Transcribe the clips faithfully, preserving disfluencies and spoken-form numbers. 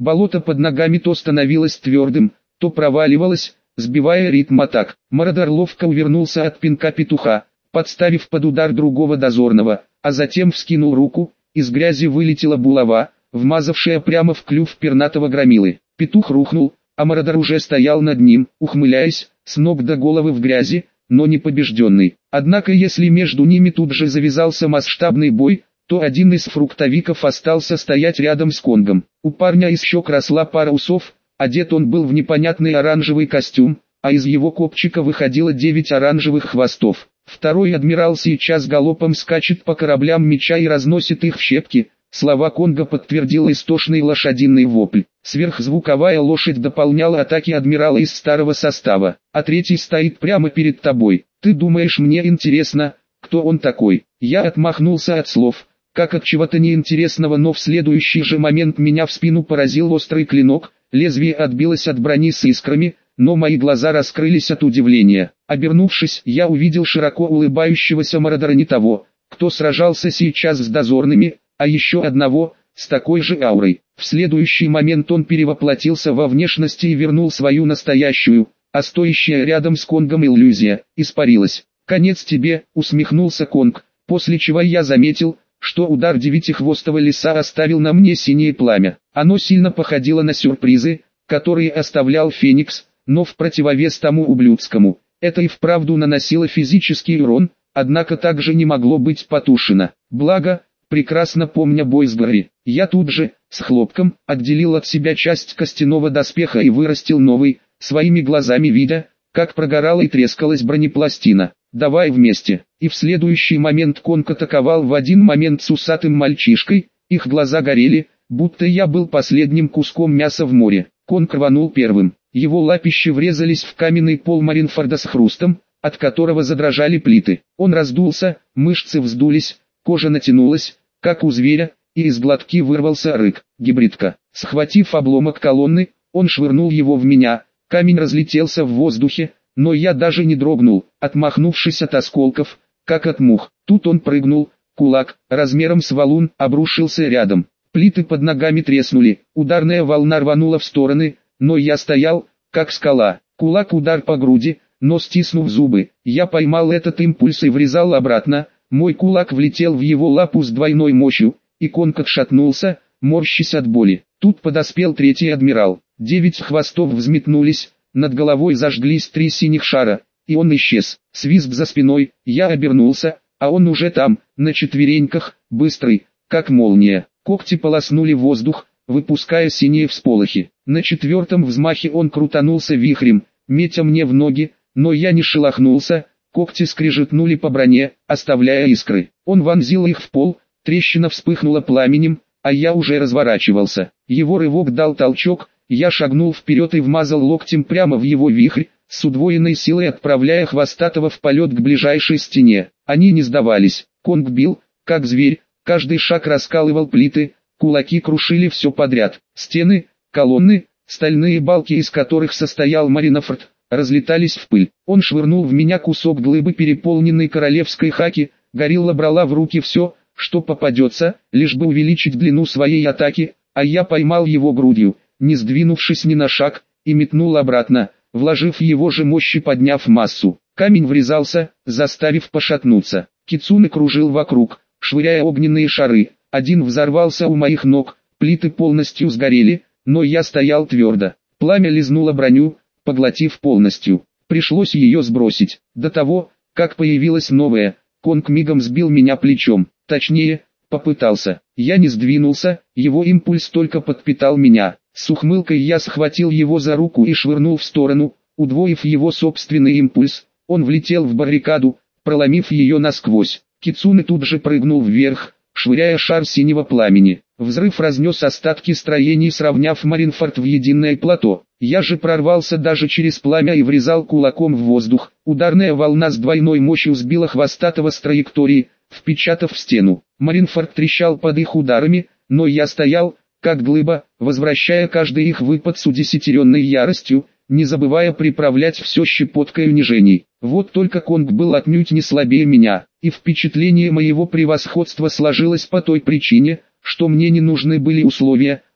Болото под ногами то становилось твердым, то проваливалось, сбивая ритм атак. Мародер ловко увернулся от пинка петуха, подставив под удар другого дозорного, а затем вскинул руку, из грязи вылетела булава, вмазавшая прямо в клюв пернатого громилы. Петух рухнул, а мародер уже стоял над ним, ухмыляясь, с ног до головы в грязи, но не побежденный. Однако если между ними тут же завязался масштабный бой, то один из фруктовиков остался стоять рядом с Конгом. У парня из щек росла пара усов, одет он был в непонятный оранжевый костюм, а из его копчика выходило девять оранжевых хвостов. Второй адмирал сейчас галопом скачет по кораблям меча и разносит их в щепки. Слова Конга подтвердил истошный лошадиный вопль. Сверхзвуковая лошадь дополняла атаки адмирала из старого состава, а третий стоит прямо перед тобой. Ты думаешь, мне интересно, кто он такой? Я отмахнулся от слов, как от чего-то неинтересного, но в следующий же момент меня в спину поразил острый клинок, лезвие отбилось от брони с искрами, но мои глаза раскрылись от удивления. Обернувшись, я увидел широко улыбающегося мародера, не того, кто сражался сейчас с дозорными, а еще одного, с такой же аурой. В следующий момент он перевоплотился во внешности и вернул свою настоящую, а стоящая рядом с Конгом иллюзия испарилась. «Конец тебе», — усмехнулся Конг, после чего я заметил, что удар девятихвостого лиса оставил на мне синее пламя. Оно сильно походило на сюрпризы, которые оставлял Феникс, но в противовес тому ублюдскому, это и вправду наносило физический урон, однако также не могло быть потушено. Благо, прекрасно помня бой с Гарри, я тут же, с хлопком, отделил от себя часть костяного доспеха и вырастил новый, своими глазами видя, как прогорала и трескалась бронепластина. «Давай вместе». И в следующий момент Конг атаковал в один момент с усатым мальчишкой, их глаза горели, будто я был последним куском мяса в море. Конг рванул первым, его лапищи врезались в каменный пол Маринфорда с хрустом, от которого задрожали плиты. Он раздулся, мышцы вздулись, кожа натянулась, как у зверя, и из глотки вырвался рык. Гибридка. Схватив обломок колонны, он швырнул его в меня, камень разлетелся в воздухе, но я даже не дрогнул, отмахнувшись от осколков, как от мух. Тут он прыгнул, кулак, размером с валун, обрушился рядом. Плиты под ногами треснули, ударная волна рванула в стороны, но я стоял, как скала. Кулак, удар по груди, но стиснув зубы, я поймал этот импульс и врезал обратно. Мой кулак влетел в его лапу с двойной мощью, и Конг отшатнулся, морщась от боли. Тут подоспел третий адмирал. Девять хвостов взметнулись, над головой зажглись три синих шара, и он исчез. Свист за спиной, я обернулся, а он уже там, на четвереньках, быстрый, как молния. Когти полоснули воздух, выпуская синие всполохи. На четвертом взмахе он крутанулся вихрем, метя мне в ноги, но я не шелохнулся. Когти скрежетнули по броне, оставляя искры. Он вонзил их в пол, трещина вспыхнула пламенем, а я уже разворачивался. Его рывок дал толчок, я шагнул вперед и вмазал локтем прямо в его вихрь, с удвоенной силой отправляя хвостатого в полет к ближайшей стене. Они не сдавались. Конг бил, как зверь, каждый шаг раскалывал плиты, кулаки крушили все подряд. Стены, колонны, стальные балки, из которых состоял Маринфорд, разлетались в пыль. Он швырнул в меня кусок глыбы, переполненной королевской хаки. Горилла брала в руки все, что попадется, лишь бы увеличить длину своей атаки, а я поймал его грудью, не сдвинувшись ни на шаг, и метнул обратно, вложив его же мощь и подняв массу. Камень врезался, заставив пошатнуться. Кицуне кружил вокруг, швыряя огненные шары. Один взорвался у моих ног, плиты полностью сгорели, но я стоял твердо. Пламя лизнуло броню, поглотив полностью. Пришлось ее сбросить. До того, как появилась новая, Конг мигом сбил меня плечом. Точнее, попытался. Я не сдвинулся, его импульс только подпитал меня. С ухмылкой я схватил его за руку и швырнул в сторону, удвоив его собственный импульс. Он влетел в баррикаду, проломив ее насквозь. Кицуне тут же прыгнул вверх, швыряя шар синего пламени. Взрыв разнес остатки строений, сравняв Маринфорд в единое плато. Я же прорвался даже через пламя и врезал кулаком в воздух. Ударная волна с двойной мощью сбила хвостатого с траектории, впечатав в стену. Маринфорд трещал под их ударами, но я стоял, как глыба, возвращая каждый их выпад с удесятеренной яростью, не забывая приправлять все щепоткой унижений. Вот только Конг был отнюдь не слабее меня, и впечатление моего превосходства сложилось по той причине, что мне не нужны были условия,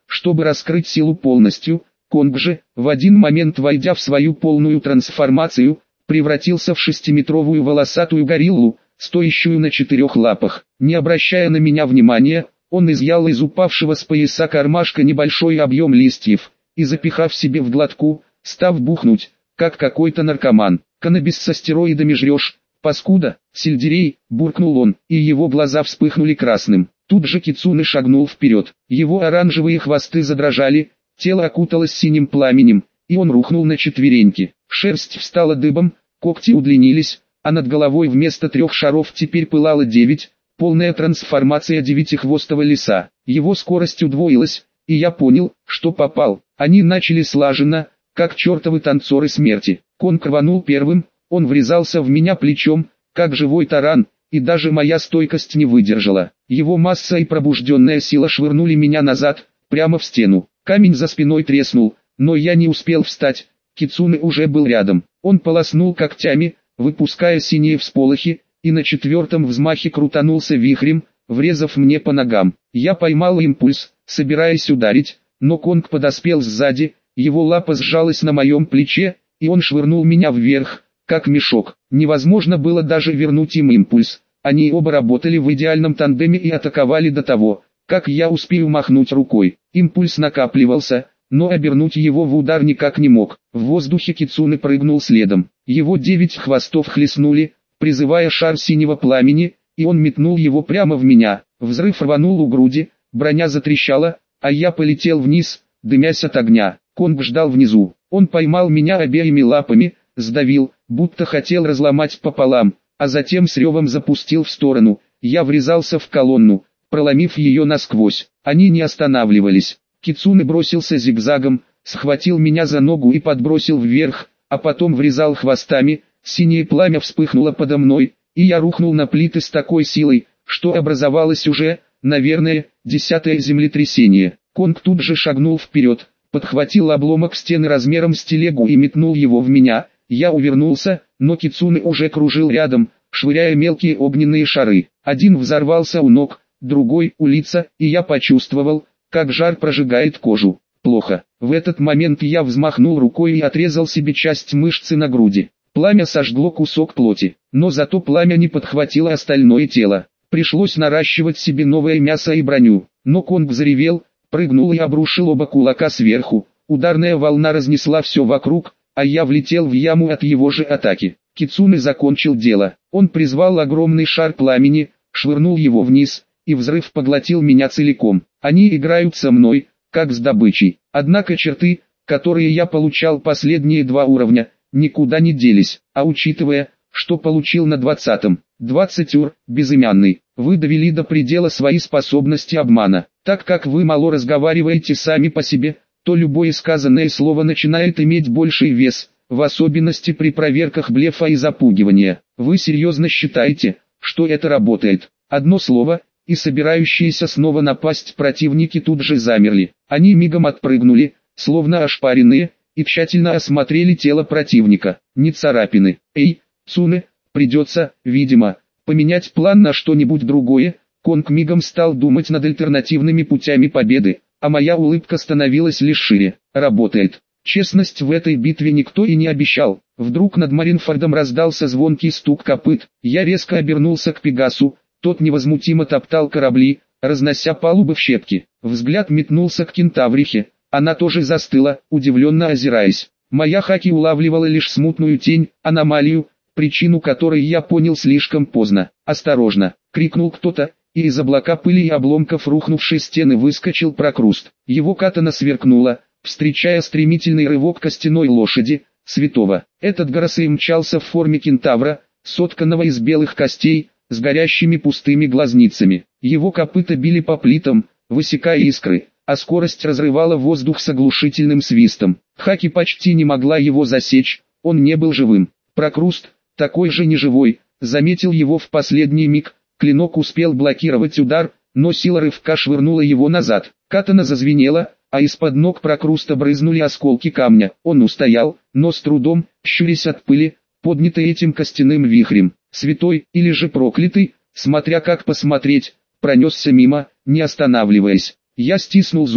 чтобы раскрыть силу полностью. Конг же, в один момент войдя в свою полную трансформацию, превратился в шестиметровую волосатую гориллу, стоящую на четырех лапах. Не обращая на меня внимания, он изъял из упавшего с пояса кармашка небольшой объем листьев, и запихав себе в глотку, став бухнуть, как какой-то наркоман. «Каннабис со стероидами жрешь, паскуда, сельдерей», — буркнул он, и его глаза вспыхнули красным. Тут же Кицуне шагнул вперед, его оранжевые хвосты задрожали, тело окуталось синим пламенем, и он рухнул на четвереньки. Шерсть встала дыбом, когти удлинились, а над головой вместо трех шаров теперь пылало девять, полная трансформация девятихвостого лиса. Его скорость удвоилась, и я понял, что попал. Они начали слаженно, как чертовы танцоры смерти. Конг рванул первым, он врезался в меня плечом, как живой таран, и даже моя стойкость не выдержала. Его масса и пробужденная сила швырнули меня назад, прямо в стену. Камень за спиной треснул, но я не успел встать, Кицуне уже был рядом. Он полоснул когтями, выпуская синие всполохи, и на четвертом взмахе крутанулся вихрем, врезав мне по ногам. Я поймал импульс, собираясь ударить, но Конг подоспел сзади, его лапа сжалась на моем плече, и он швырнул меня вверх, как мешок. Невозможно было даже вернуть им импульс. Они оба работали в идеальном тандеме и атаковали до того, как я успею махнуть рукой. Импульс накапливался, но обернуть его в удар никак не мог. В воздухе Кицуне прыгнул следом. Его девять хвостов хлестнули, призывая шар синего пламени, и он метнул его прямо в меня. Взрыв рванул у груди, броня затрещала, а я полетел вниз, дымясь от огня. Конг ждал внизу. Он поймал меня обеими лапами, сдавил, будто хотел разломать пополам, а затем с ревом запустил в сторону. Я врезался в колонну, проломив ее насквозь. Они не останавливались. Кицуне бросился зигзагом, схватил меня за ногу и подбросил вверх, а потом врезал хвостами. Синее пламя вспыхнуло подо мной, и я рухнул на плиты с такой силой, что образовалось уже, наверное, десятое землетрясение. Конг тут же шагнул вперед, подхватил обломок стены размером с телегу и метнул его в меня. Я увернулся, но Кицуне уже кружил рядом, швыряя мелкие огненные шары. Один взорвался у ног, другой у лица, и я почувствовал, как жар прожигает кожу. Плохо. В этот момент я взмахнул рукой и отрезал себе часть мышцы на груди. Пламя сожгло кусок плоти, но зато пламя не подхватило остальное тело. Пришлось наращивать себе новое мясо и броню. Но Конг заревел, прыгнул и обрушил оба кулака сверху. Ударная волна разнесла все вокруг, а я влетел в яму от его же атаки. Кицуне закончил дело. Он призвал огромный шар пламени, швырнул его вниз, и взрыв поглотил меня целиком. Они играют со мной, как с добычей. Однако черты, которые я получал последние два уровня, никуда не делись. А учитывая, что получил на двадцатом, двадцать ур, безымянный, вы довели до предела свои способности обмана. Так как вы мало разговариваете сами по себе, то любое сказанное слово начинает иметь больший вес, в особенности при проверках блефа и запугивания. Вы серьезно считаете, что это работает? Одно слово, и собирающиеся снова напасть противники тут же замерли. Они мигом отпрыгнули, словно ошпаренные, и тщательно осмотрели тело противника. Ни царапины. Эй, Цуне, придется, видимо, поменять план на что-нибудь другое. Конг мигом стал думать над альтернативными путями победы, а моя улыбка становилась лишь шире. Работает. Честность в этой битве никто и не обещал. Вдруг над Маринфордом раздался звонкий стук копыт. Я резко обернулся к Пегасу, тот невозмутимо топтал корабли, разнося палубы в щепки. Взгляд метнулся к кентаврихе, она тоже застыла, удивленно озираясь. Моя хаки улавливала лишь смутную тень, аномалию, причину которой я понял слишком поздно. «Осторожно!» — крикнул кто-то, и из облака пыли и обломков рухнувшей стены выскочил Прокруст. Его катана сверкнула, встречая стремительный рывок костяной лошади, святого. Этот Горосей мчался в форме кентавра, сотканного из белых костей, с горящими пустыми глазницами. Его копыта били по плитам, высекая искры, а скорость разрывала воздух с оглушительным свистом. Хаки почти не могла его засечь, он не был живым. Прокруст, такой же неживой, заметил его в последний миг. Клинок успел блокировать удар, но сила рывка швырнула его назад. Катана зазвенела, а из-под ног Прокруста брызнули осколки камня. Он устоял, но с трудом, щурясь от пыли, поднятой этим костяным вихрем. Святой, или же проклятый, смотря как посмотреть, пронесся мимо, не останавливаясь. Я стиснул зубы,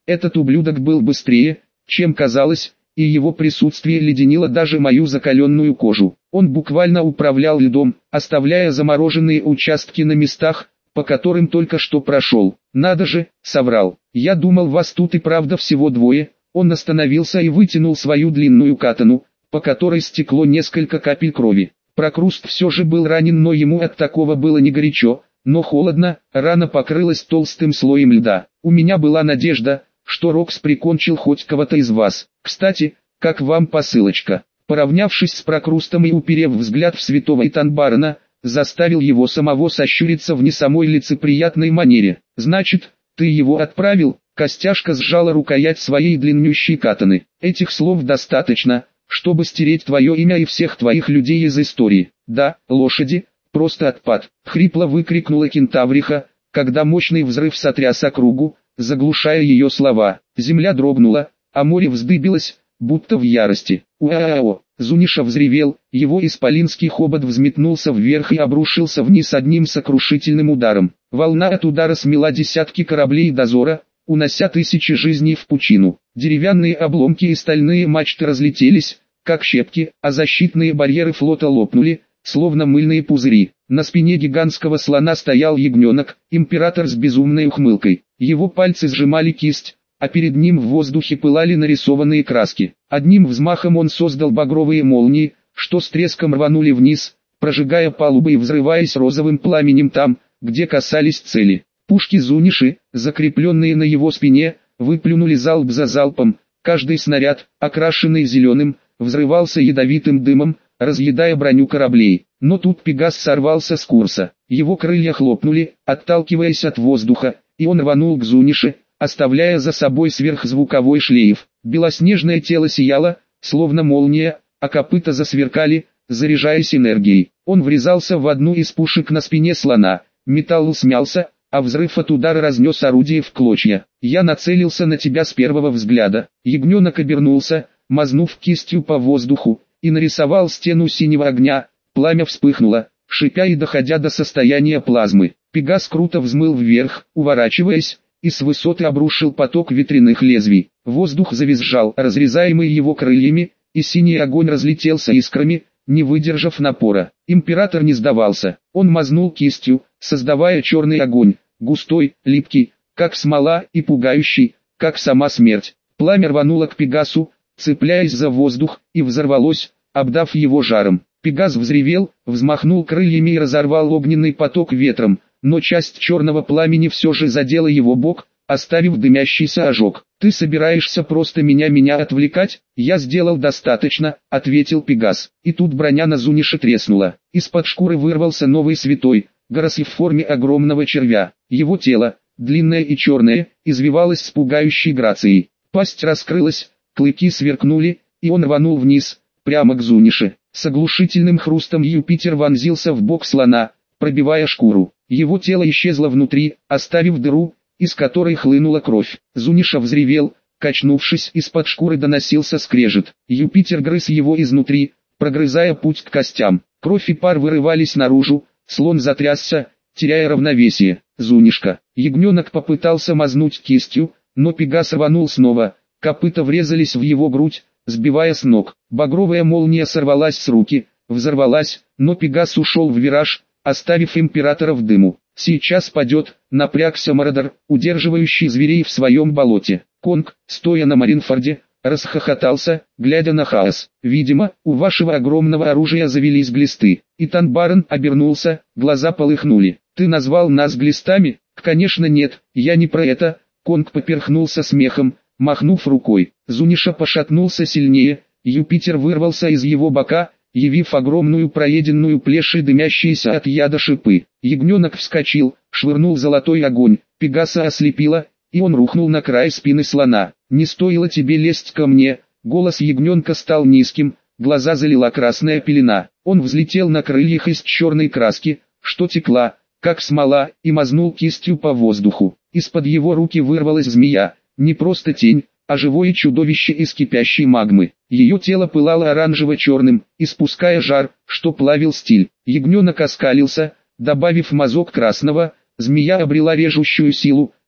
Этот ублюдок был быстрее, чем казалось, и его присутствие леденило даже мою закаленную кожу. Он буквально управлял льдом, оставляя замороженные участки на местах, по которым только что прошел. Надо же, соврал. Я думал, вас тут и правда всего двое. Он остановился и вытянул свою длинную катану, по которой стекло несколько капель крови. Прокруст все же был ранен, но ему от такого было не горячо, но холодно, рана покрылась толстым слоем льда. У меня была надежда, что Рокс прикончил хоть кого-то из вас. Кстати, как вам посылочка? Поравнявшись с Прокрустом и уперев взгляд в святого Итанбарена, заставил его самого сощуриться в не самой лицеприятной манере. Значит, ты его отправил? Костяшка сжала рукоять своей длиннющей катаны. Этих слов достаточно, чтобы стереть твое имя и всех твоих людей из истории. Да, лошади, просто отпад. Хрипло выкрикнула кентавриха, когда мощный взрыв сотряс округу, заглушая ее слова. Земля дрогнула, а море вздыбилось, будто в ярости. Уао! Зуниша взревел, его исполинский хобот взметнулся вверх и обрушился вниз одним сокрушительным ударом. Волна от удара смела десятки кораблей дозора, унося тысячи жизней в пучину. Деревянные обломки и стальные мачты разлетелись, как щепки, а защитные барьеры флота лопнули, словно мыльные пузыри. На спине гигантского слона стоял ягненок, император с безумной ухмылкой. Его пальцы сжимали кисть, а перед ним в воздухе пылали нарисованные краски. Одним взмахом он создал багровые молнии, что с треском рванули вниз, прожигая палубы и взрываясь розовым пламенем там, где касались цели. Пушки Зуниши, закрепленные на его спине, выплюнули залп за залпом. Каждый снаряд, окрашенный зеленым, взрывался ядовитым дымом, разъедая броню кораблей. Но тут Пегас сорвался с курса. Его крылья хлопнули, отталкиваясь от воздуха, и он рванул к Зунише, оставляя за собой сверхзвуковой шлейф. Белоснежное тело сияло, словно молния, а копыта засверкали, заряжаясь энергией. Он врезался в одну из пушек на спине слона, металл смялся, а взрыв от удара разнес орудие в клочья. Я нацелился на тебя с первого взгляда. Ягненок обернулся, мазнув кистью по воздуху, и нарисовал стену синего огня. Пламя вспыхнуло, шипя и доходя до состояния плазмы. Пегас круто взмыл вверх, уворачиваясь, и с высоты обрушил поток ветряных лезвий. Воздух завизжал, разрезаемый его крыльями, и синий огонь разлетелся искрами, не выдержав напора. Император не сдавался. Он мазнул кистью, создавая черный огонь, густой, липкий, как смола, и пугающий, как сама смерть. Пламя рвануло к Пегасу, цепляясь за воздух, и взорвалось, обдав его жаром. Пегас взревел, взмахнул крыльями и разорвал огненный поток ветром, но часть черного пламени все же задела его бок, оставив дымящийся ожог. «Ты собираешься просто меня меня отвлекать?» «Я сделал достаточно», — ответил Пегас. И тут броня на Зунише треснула. Из-под шкуры вырвался новый святой, Горос в форме огромного червя. Его тело, длинное и черное, извивалось с пугающей грацией. Пасть раскрылась, клыки сверкнули, и он рванул вниз, прямо к Зунише. С оглушительным хрустом Юпитер вонзился в бок слона, пробивая шкуру. Его тело исчезло внутри, оставив дыру, из которой хлынула кровь. Зуниша взревел, качнувшись, из-под шкуры доносился скрежет. Юпитер грыз его изнутри, прогрызая путь к костям. Кровь и пар вырывались наружу, слон затрясся, теряя равновесие. Зунишка. Ягненок попытался мазнуть кистью, но Пегас рванул снова, копыта врезались в его грудь, сбивая с ног. Багровая молния сорвалась с руки, взорвалась, но Пегас ушел в вираж, оставив императора в дыму. «Сейчас падет», — напрягся Мародер, удерживающий зверей в своем болоте. Конг, стоя на Маринфорде, расхохотался, глядя на хаос. «Видимо, у вашего огромного оружия завелись глисты». Итанбарен обернулся, глаза полыхнули. «Ты назвал нас глистами?» «Конечно нет, я не про это». Конг поперхнулся смехом, махнув рукой. Зуниша пошатнулся сильнее, Юпитер вырвался из его бока, явив огромную проеденную плешь и дымящиеся от яда шипы. Ягненок вскочил, швырнул золотой огонь, Пегаса ослепило, и он рухнул на край спины слона. «Не стоило тебе лезть ко мне», голос ягненка стал низким, глаза залила красная пелена. Он взлетел на крыльях из черной краски, что текла, как смола, и мазнул кистью по воздуху. Из-под его руки вырвалась змея, не просто тень, а живое чудовище из кипящей магмы. Ее тело пылало оранжево-черным, испуская жар, что плавил стиль. Ягненок оскалился, добавив мазок красного, змея обрела режущую силу,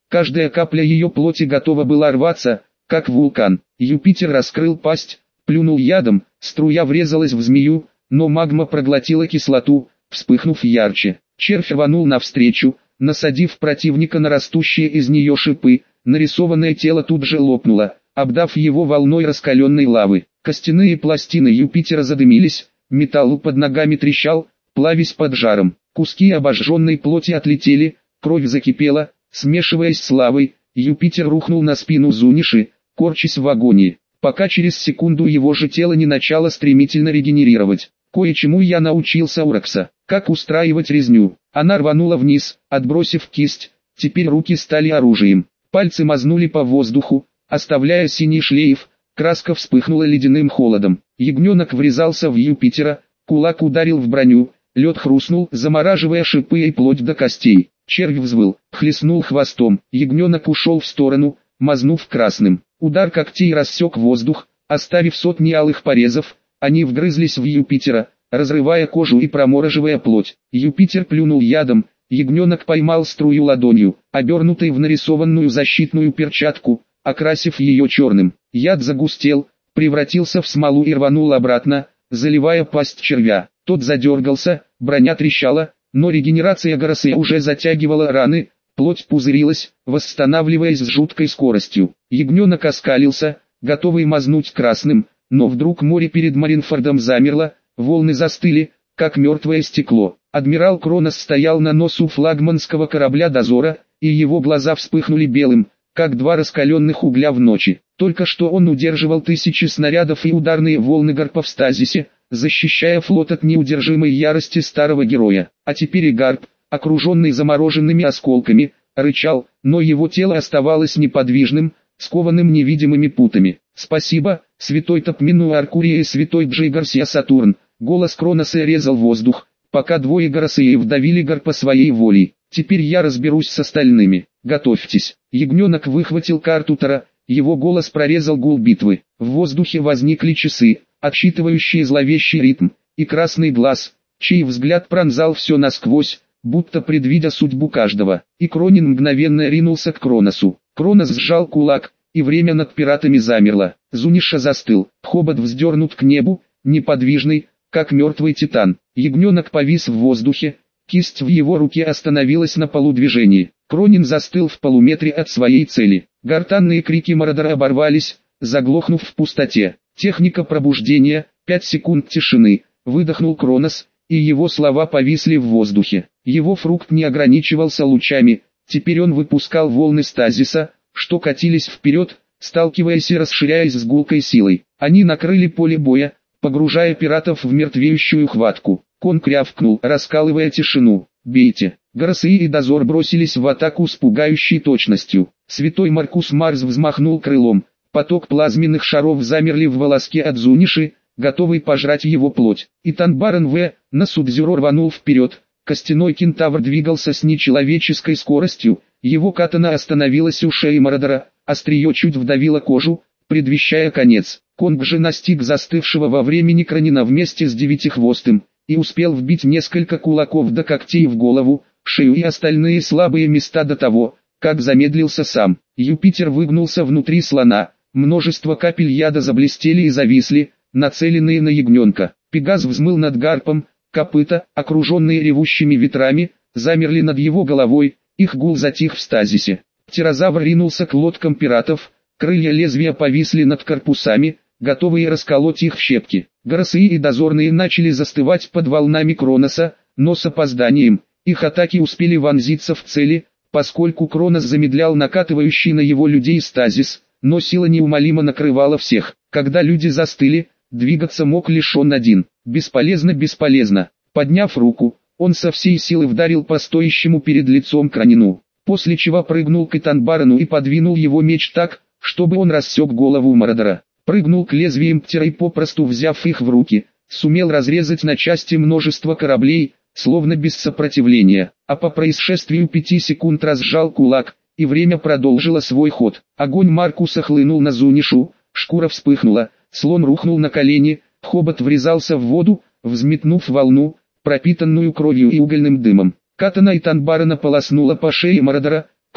каждая капля ее плоти готова была рваться, как вулкан. Юпитер раскрыл пасть, плюнул ядом, струя врезалась в змею, но магма проглотила кислоту, вспыхнув ярче. Червь рванул навстречу, насадив противника на растущие из нее шипы, нарисованное тело тут же лопнуло, обдав его волной раскаленной лавы. Костяные пластины Юпитера задымились, металл под ногами трещал, плавясь под жаром. Куски обожженной плоти отлетели, кровь закипела, смешиваясь с лавой. Юпитер рухнул на спину Зуниши, корчась в агонии, пока через секунду его же тело не начало стремительно регенерировать. Кое-чему я научился у Рокса, как устраивать резню. Она рванула вниз, отбросив кисть, теперь руки стали оружием. Пальцы мазнули по воздуху, оставляя синий шлейф, краска вспыхнула ледяным холодом. Ягненок врезался в Юпитера, кулак ударил в броню, лед хрустнул, замораживая шипы и плоть до костей. Червь взвыл, хлестнул хвостом, ягненок ушел в сторону, мазнув красным. Удар когтей рассек воздух, оставив сотни алых порезов. Они вгрызлись в Юпитера, разрывая кожу и промораживая плоть. Юпитер плюнул ядом, ягненок поймал струю ладонью, обернутой в нарисованную защитную перчатку, окрасив ее черным. Яд загустел, превратился в смолу и рванул обратно, заливая пасть червя. Тот задергался, броня трещала, но регенерация Гарасея уже затягивала раны, плоть пузырилась, восстанавливаясь с жуткой скоростью. Ягненок оскалился, готовый мазнуть красным, но вдруг море перед Маринфордом замерло, волны застыли, как мертвое стекло. Адмирал Кронос стоял на носу флагманского корабля дозора, и его глаза вспыхнули белым, как два раскаленных угля в ночи. Только что он удерживал тысячи снарядов и ударные волны гарпа в стазисе, защищая флот от неудержимой ярости старого героя. А теперь и гарп, окруженный замороженными осколками, рычал, но его тело оставалось неподвижным, скованным невидимыми путами. «Спасибо, святой Топмину Аркурия и святой Джей Гарсия Сатурн», голос Кроноса резал воздух, пока двое Гарасеев давили гарпа своей волей. «Теперь я разберусь с остальными. Готовьтесь». Ягненок выхватил карту Таро, его голос прорезал гул битвы. В воздухе возникли часы, отсчитывающие зловещий ритм, и красный глаз, чей взгляд пронзал все насквозь, будто предвидя судьбу каждого. И Кронин мгновенно ринулся к Кроносу. Кронос сжал кулак, и время над пиратами замерло. Зуниша застыл, хобот вздернут к небу, неподвижный, как мертвый титан. Ягненок повис в воздухе, кисть в его руке остановилась на полудвижении. Кронин застыл в полуметре от своей цели. Гортанные крики Мародера оборвались, заглохнув в пустоте. Техника пробуждения, пять секунд тишины, выдохнул Кронос, и его слова повисли в воздухе. Его фрукт не ограничивался лучами, теперь он выпускал волны стазиса, что катились вперед, сталкиваясь и расширяясь с гулкой силой. Они накрыли поле боя, погружая пиратов в мертвеющую хватку. Конг рявкнул, раскалывая тишину. «Бейте!» Гарасеи и дозор бросились в атаку с пугающей точностью. Святой Маркус Марс взмахнул крылом. Поток плазменных шаров замерли в волоске от Зуниши, готовый пожрать его плоть. И Танбарен В. на Судзюро рванул вперед. Костяной кентавр двигался с нечеловеческой скоростью. Его катана остановилась у шеи Мародера, острие чуть вдавило кожу, предвещая конец. Конг же настиг застывшего во времени Кронина вместе с Девятихвостым, и успел вбить несколько кулаков до когтей в голову, шею и остальные слабые места до того, как замедлился сам. Юпитер выгнулся внутри слона, множество капель яда заблестели и зависли, нацеленные на ягненка. Пегас взмыл над гарпом, копыта, окруженные ревущими ветрами, замерли над его головой, их гул затих в стазисе. Птерозавр ринулся к лодкам пиратов, крылья лезвия повисли над корпусами, готовые расколоть их в щепки. Гарасеи и дозорные начали застывать под волнами Кроноса, но с опозданием. Их атаки успели вонзиться в цели, поскольку Кронос замедлял накатывающий на его людей стазис, но сила неумолимо накрывала всех. Когда люди застыли, двигаться мог лишь он один. Бесполезно, бесполезно. Подняв руку, он со всей силы вдарил по стоящему перед лицом Кронину, после чего прыгнул к Танбарену и подвинул его меч так, чтобы он рассек голову Мародера. Прыгнул к лезвиям птера и попросту взяв их в руки, сумел разрезать на части множество кораблей, словно без сопротивления, а по происшествию пяти секунд разжал кулак, и время продолжило свой ход. Огонь Маркуса хлынул на Зунишу, шкура вспыхнула, слон рухнул на колени, хобот врезался в воду, взметнув волну, пропитанную кровью и угольным дымом. Катана и Танбарена полоснула по шее Мародера,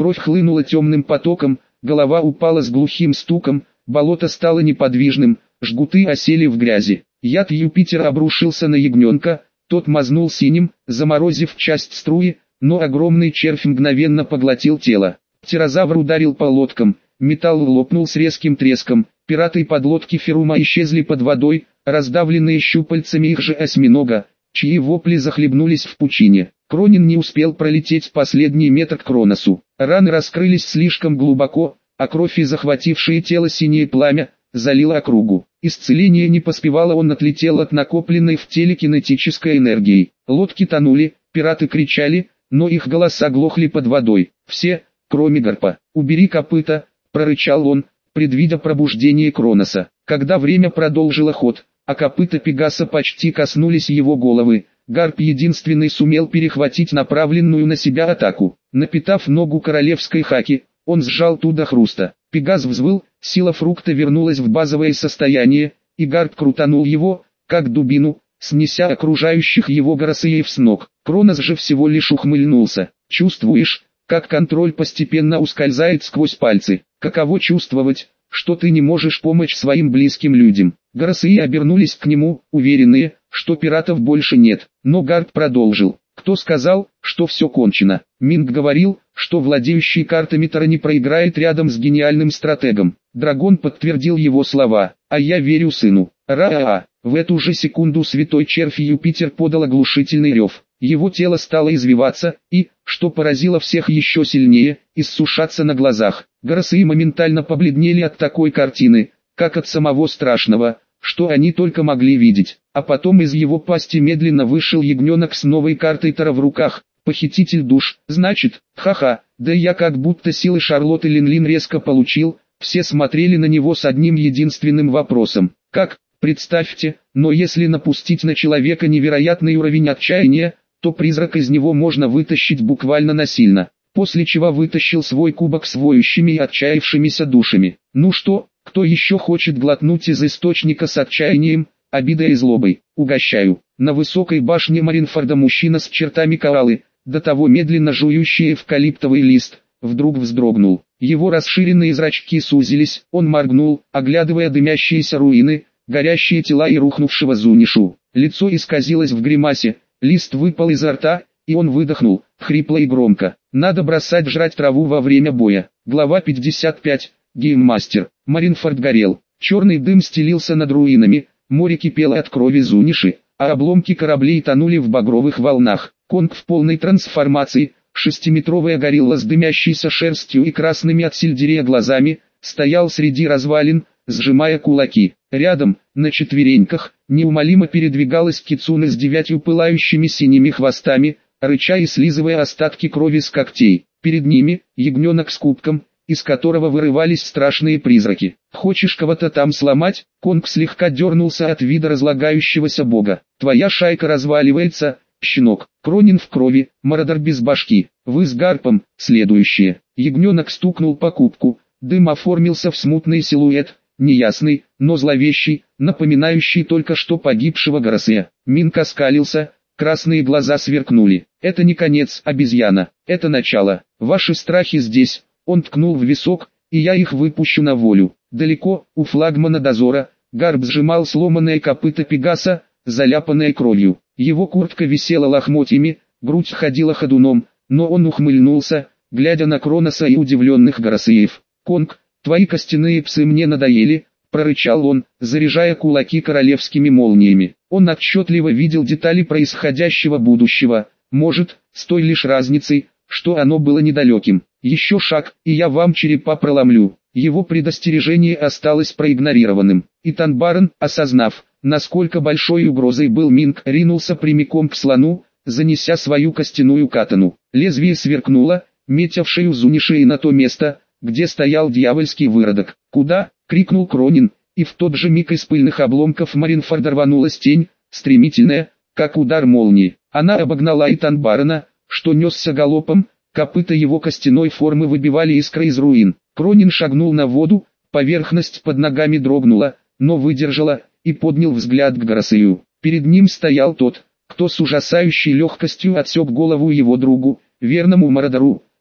Кровь хлынула темным потоком, голова упала с глухим стуком, болото стало неподвижным, жгуты осели в грязи. Яд Юпитера обрушился на ягненка, тот мазнул синим, заморозив часть струи, но огромный червь мгновенно поглотил тело. Птерозавр ударил по лодкам, металл лопнул с резким треском, пираты и подлодки Ферума исчезли под водой, раздавленные щупальцами их же осьминога, чьи вопли захлебнулись в пучине. Кронин не успел пролететь последний метр к Кроносу. Раны раскрылись слишком глубоко, а кровь и захватившее тело синее пламя залило округу. Исцеление не поспевало, он отлетел от накопленной в теле кинетической энергии. Лодки тонули, пираты кричали, но их голоса глохли под водой. Все, кроме Гарпа. «Убери копыта», — прорычал он, предвидя пробуждение Кроноса. Когда время продолжило ход, а копыта Пегаса почти коснулись его головы, Гарп единственный сумел перехватить направленную на себя атаку. Напитав ногу королевской хаки, он сжал ту до хруста. Пегас взвыл, сила фрукта вернулась в базовое состояние, и Гарп крутанул его, как дубину, снеся окружающих его горосеев с ног. Кронос же всего лишь ухмыльнулся. «Чувствуешь, как контроль постепенно ускользает сквозь пальцы? Каково чувствовать, что ты не можешь помочь своим близким людям?» Горосеи обернулись к нему, уверенные, что пиратов больше нет. Но Гарп продолжил. «Кто сказал, что все кончено? Минг говорил, что владеющий картами Тара не проиграет рядом с гениальным стратегом. Драгон подтвердил его слова, а я верю сыну. Ра-а-а!» В эту же секунду святой червь Юпитер подал оглушительный рев. Его тело стало извиваться и, что поразило всех еще сильнее, иссушаться на глазах. Горосеи моментально побледнели от такой картины, как от самого страшного, что они только могли видеть. А потом из его пасти медленно вышел ягненок с новой картой Тара в руках. Похититель душ, значит, ха-ха, да я как будто силы Шарлотты Линлин резко получил. Все смотрели на него с одним единственным вопросом. Как? Представьте, но если напустить на человека невероятный уровень отчаяния, то призрак из него можно вытащить буквально насильно. После чего вытащил свой кубок с воющими и отчаявшимися душами. Ну что, кто еще хочет глотнуть из источника с отчаянием, обидой и злобой? Угощаю. На высокой башне Маринфорда мужчина с чертами коалы, до того медленно жующий эвкалиптовый лист, вдруг вздрогнул. Его расширенные зрачки сузились, он моргнул, оглядывая дымящиеся руины, горящие тела и рухнувшего Зунишу. Лицо исказилось в гримасе, лист выпал изо рта, и он выдохнул, хрипло и громко. Надо бросать жрать траву во время боя. Глава пятьдесят пять. Гейммастер. Маринфорд горел. Черный дым стелился над руинами, море кипело от крови Зуниши, а обломки кораблей тонули в багровых волнах. Конг в полной трансформации, шестиметровая горилла с дымящейся шерстью и красными от сельдерея глазами, стоял среди развалин, сжимая кулаки. Рядом, на четвереньках, неумолимо передвигалась кицуна с девятью пылающими синими хвостами, рыча и слизывая остатки крови с когтей. Перед ними, ягненок с кубком, из которого вырывались страшные призраки. «Хочешь кого-то там сломать?» Конг слегка дернулся от вида разлагающегося бога. «Твоя шайка разваливается, щенок. Кронин в крови, Мародер без башки. Вы с Гарпом, следующее». Ягненок стукнул по кубку, дым оформился в смутный силуэт, неясный, но зловещий, напоминающий только что погибшего Горосея. Минг оскалился, красные глаза сверкнули. «Это не конец, обезьяна, это начало. Ваши страхи здесь». Он ткнул в висок, и я их выпущу на волю. Далеко, у флагмана дозора, Гарп сжимал сломанное копыто Пегаса, заляпанное кровью. Его куртка висела лохмотьями, грудь ходила ходуном, но он ухмыльнулся, глядя на Кроноса и удивленных Горосеев. «Конг, твои костяные псы мне надоели», — прорычал он, заряжая кулаки королевскими молниями. Он отчетливо видел детали происходящего будущего, может, с той лишь разницей, что оно было недалеким. «Еще шаг, и я вам черепа проломлю». Его предостережение осталось проигнорированным. И Танбаран, осознав, насколько большой угрозой был Минг, ринулся прямиком к слону, занеся свою костяную катану. Лезвие сверкнуло, метя в шею Зуниши и на то место, где стоял дьявольский выродок. «Куда?» — крикнул Кронин, и в тот же миг из пыльных обломков Маринфорда рванулась тень, стремительная, как удар молнии. Она обогнала и Танбарана, что несся галопом, копыта его костяной формы выбивали искры из руин. Кронин шагнул на воду, поверхность под ногами дрогнула, но выдержала, и поднял взгляд к Горосею. Перед ним стоял тот, кто с ужасающей легкостью отсек голову его другу, верному Мародеру,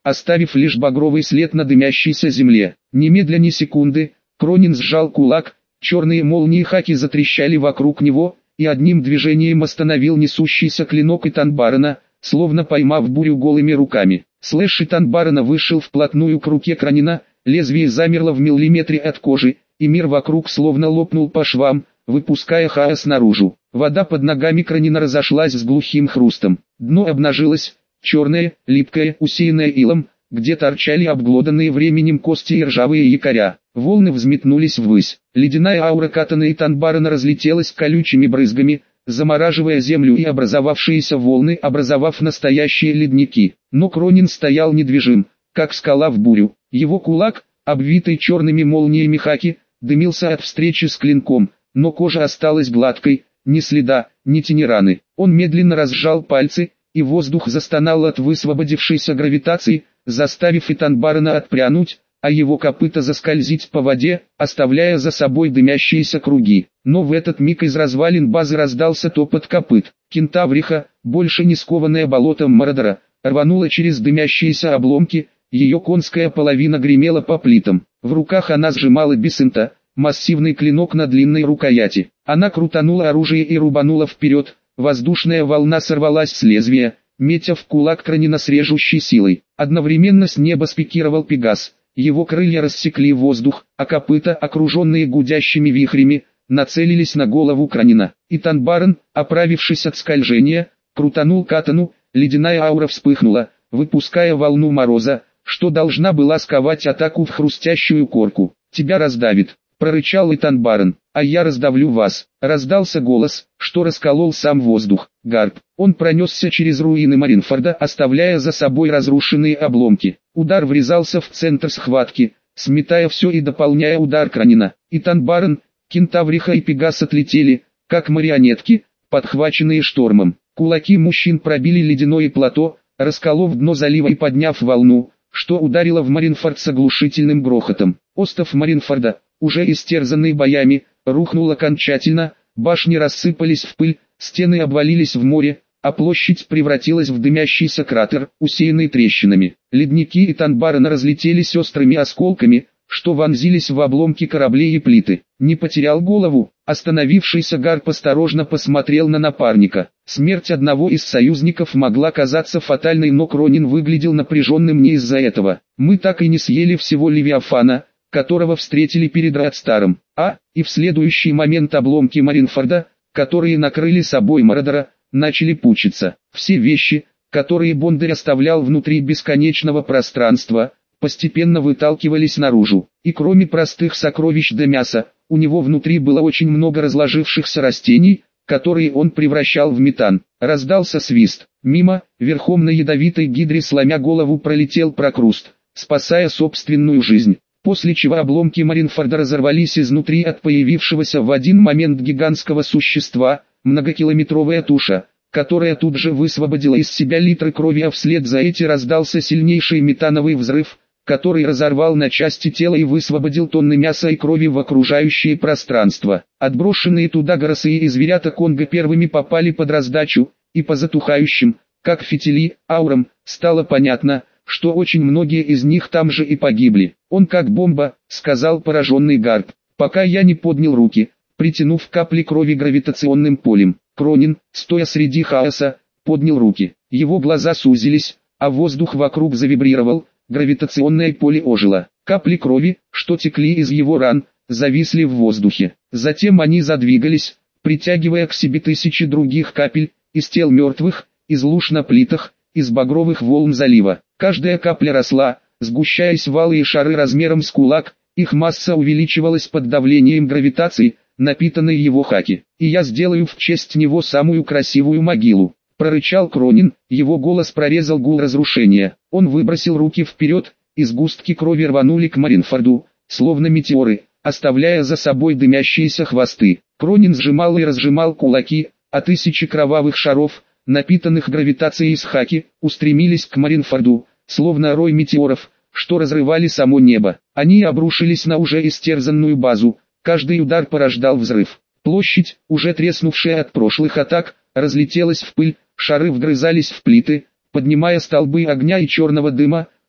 оставив лишь багровый след на дымящейся земле. Немедля ни секунды, Кронин сжал кулак, черные молнии хаки затрещали вокруг него, и одним движением остановил несущийся клинок Итанбарана, словно поймав бурю голыми руками. Слэш Итанбарана вышел вплотную к руке Кронина, лезвие замерло в миллиметре от кожи, и мир вокруг словно лопнул по швам, выпуская хаос наружу. Вода под ногами Кронина разошлась с глухим хрустом. Дно обнажилось, черное, липкое, усеянное илом, где торчали обглоданные временем кости и ржавые якоря. Волны взметнулись ввысь. Ледяная аура Катана Итанбарана разлетелась колючими брызгами, замораживая землю и образовавшиеся волны, образовав настоящие ледники. Но Кронин стоял недвижим, как скала в бурю. Его кулак, обвитый черными молниями хаки, дымился от встречи с клинком, но кожа осталась гладкой, ни следа, ни тени раны. Он медленно разжал пальцы, и воздух застонал от высвободившейся гравитации, заставив Итанбарана отпрянуть, а его копыта заскользить по воде, оставляя за собой дымящиеся круги. Но в этот миг из развалин базы раздался топот копыт. Кентавриха, больше не скованная болотом Мордора, рванула через дымящиеся обломки, ее конская половина гремела по плитам. В руках она сжимала бесента, массивный клинок на длинной рукояти. Она крутанула оружие и рубанула вперед, воздушная волна сорвалась с лезвия, метя в кулак Кронина с режущей силой. Одновременно с неба спикировал Пегас. Его крылья рассекли воздух, а копыта, окруженные гудящими вихрями, нацелились на голову Кронина. Итанбаран, оправившись от скольжения, крутанул катану, ледяная аура вспыхнула, выпуская волну мороза, что должна была сковать атаку в хрустящую корку. «Тебя раздавит», — прорычал Итанбаран, — «а я раздавлю вас». Раздался голос, что расколол сам воздух. Гарп. Он пронесся через руины Маринфорда, оставляя за собой разрушенные обломки. Удар врезался в центр схватки, сметая все и дополняя удар Кронина. Итанбаран, Кентавриха и Пегас отлетели, как марионетки, подхваченные штормом. Кулаки мужчин пробили ледяное плато, расколов дно залива и подняв волну, что ударило в Маринфорд с оглушительным грохотом. Остров Маринфорда, уже истерзанный боями, рухнул окончательно, башни рассыпались в пыль, стены обвалились в море, а площадь превратилась в дымящийся кратер, усеянный трещинами. Ледники Итанбарана разлетелись острыми осколками, что вонзились в обломки кораблей и плиты. Не потерял голову, остановившийся Гарп осторожно посмотрел на напарника. Смерть одного из союзников могла казаться фатальной, но Кронин выглядел напряженным не из-за этого. «Мы так и не съели всего Левиафана, которого встретили перед Радстаром, а, и в следующий момент обломки Маринфорда, которые накрыли собой Мордора, начали пучиться. Все вещи, которые Бондарь оставлял внутри бесконечного пространства, постепенно выталкивались наружу. И кроме простых сокровищ да мяса, у него внутри было очень много разложившихся растений, которые он превращал в метан. Раздался свист. Мимо, верхом на ядовитой гидре сломя голову пролетел Прокруст, спасая собственную жизнь. После чего обломки Маринфорда разорвались изнутри от появившегося в один момент гигантского существа, многокилометровая туша, которая тут же высвободила из себя литры крови, а вслед за этим раздался сильнейший метановый взрыв, который разорвал на части тело и высвободил тонны мяса и крови в окружающее пространство. Отброшенные туда горосые и зверята Конго первыми попали под раздачу, и по затухающим, как фитили, аурам, стало понятно, что очень многие из них там же и погибли. «Он как бомба», — сказал пораженный Гарп, пока я не поднял руки, притянув капли крови гравитационным полем. Кронин, стоя среди хаоса, поднял руки. Его глаза сузились, а воздух вокруг завибрировал, гравитационное поле ожило. Капли крови, что текли из его ран, зависли в воздухе. Затем они задвигались, притягивая к себе тысячи других капель, из тел мертвых, из луж на плитах, из багровых волн залива. Каждая капля росла, сгущаясь в алые шары размером с кулак, их масса увеличивалась под давлением гравитации, напитанной его хаки. «И я сделаю в честь него самую красивую могилу», — прорычал Кронин, его голос прорезал гул разрушения. Он выбросил руки вперед, и сгустки крови рванули к Маринфорду, словно метеоры, оставляя за собой дымящиеся хвосты. Кронин сжимал и разжимал кулаки, а тысячи кровавых шаров, напитанных гравитацией из хаки, устремились к Маринфорду, словно рой метеоров, что разрывали само небо. Они обрушились на уже истерзанную базу, каждый удар порождал взрыв. Площадь, уже треснувшая от прошлых атак, разлетелась в пыль, шары вгрызались в плиты, поднимая столбы огня и черного дыма,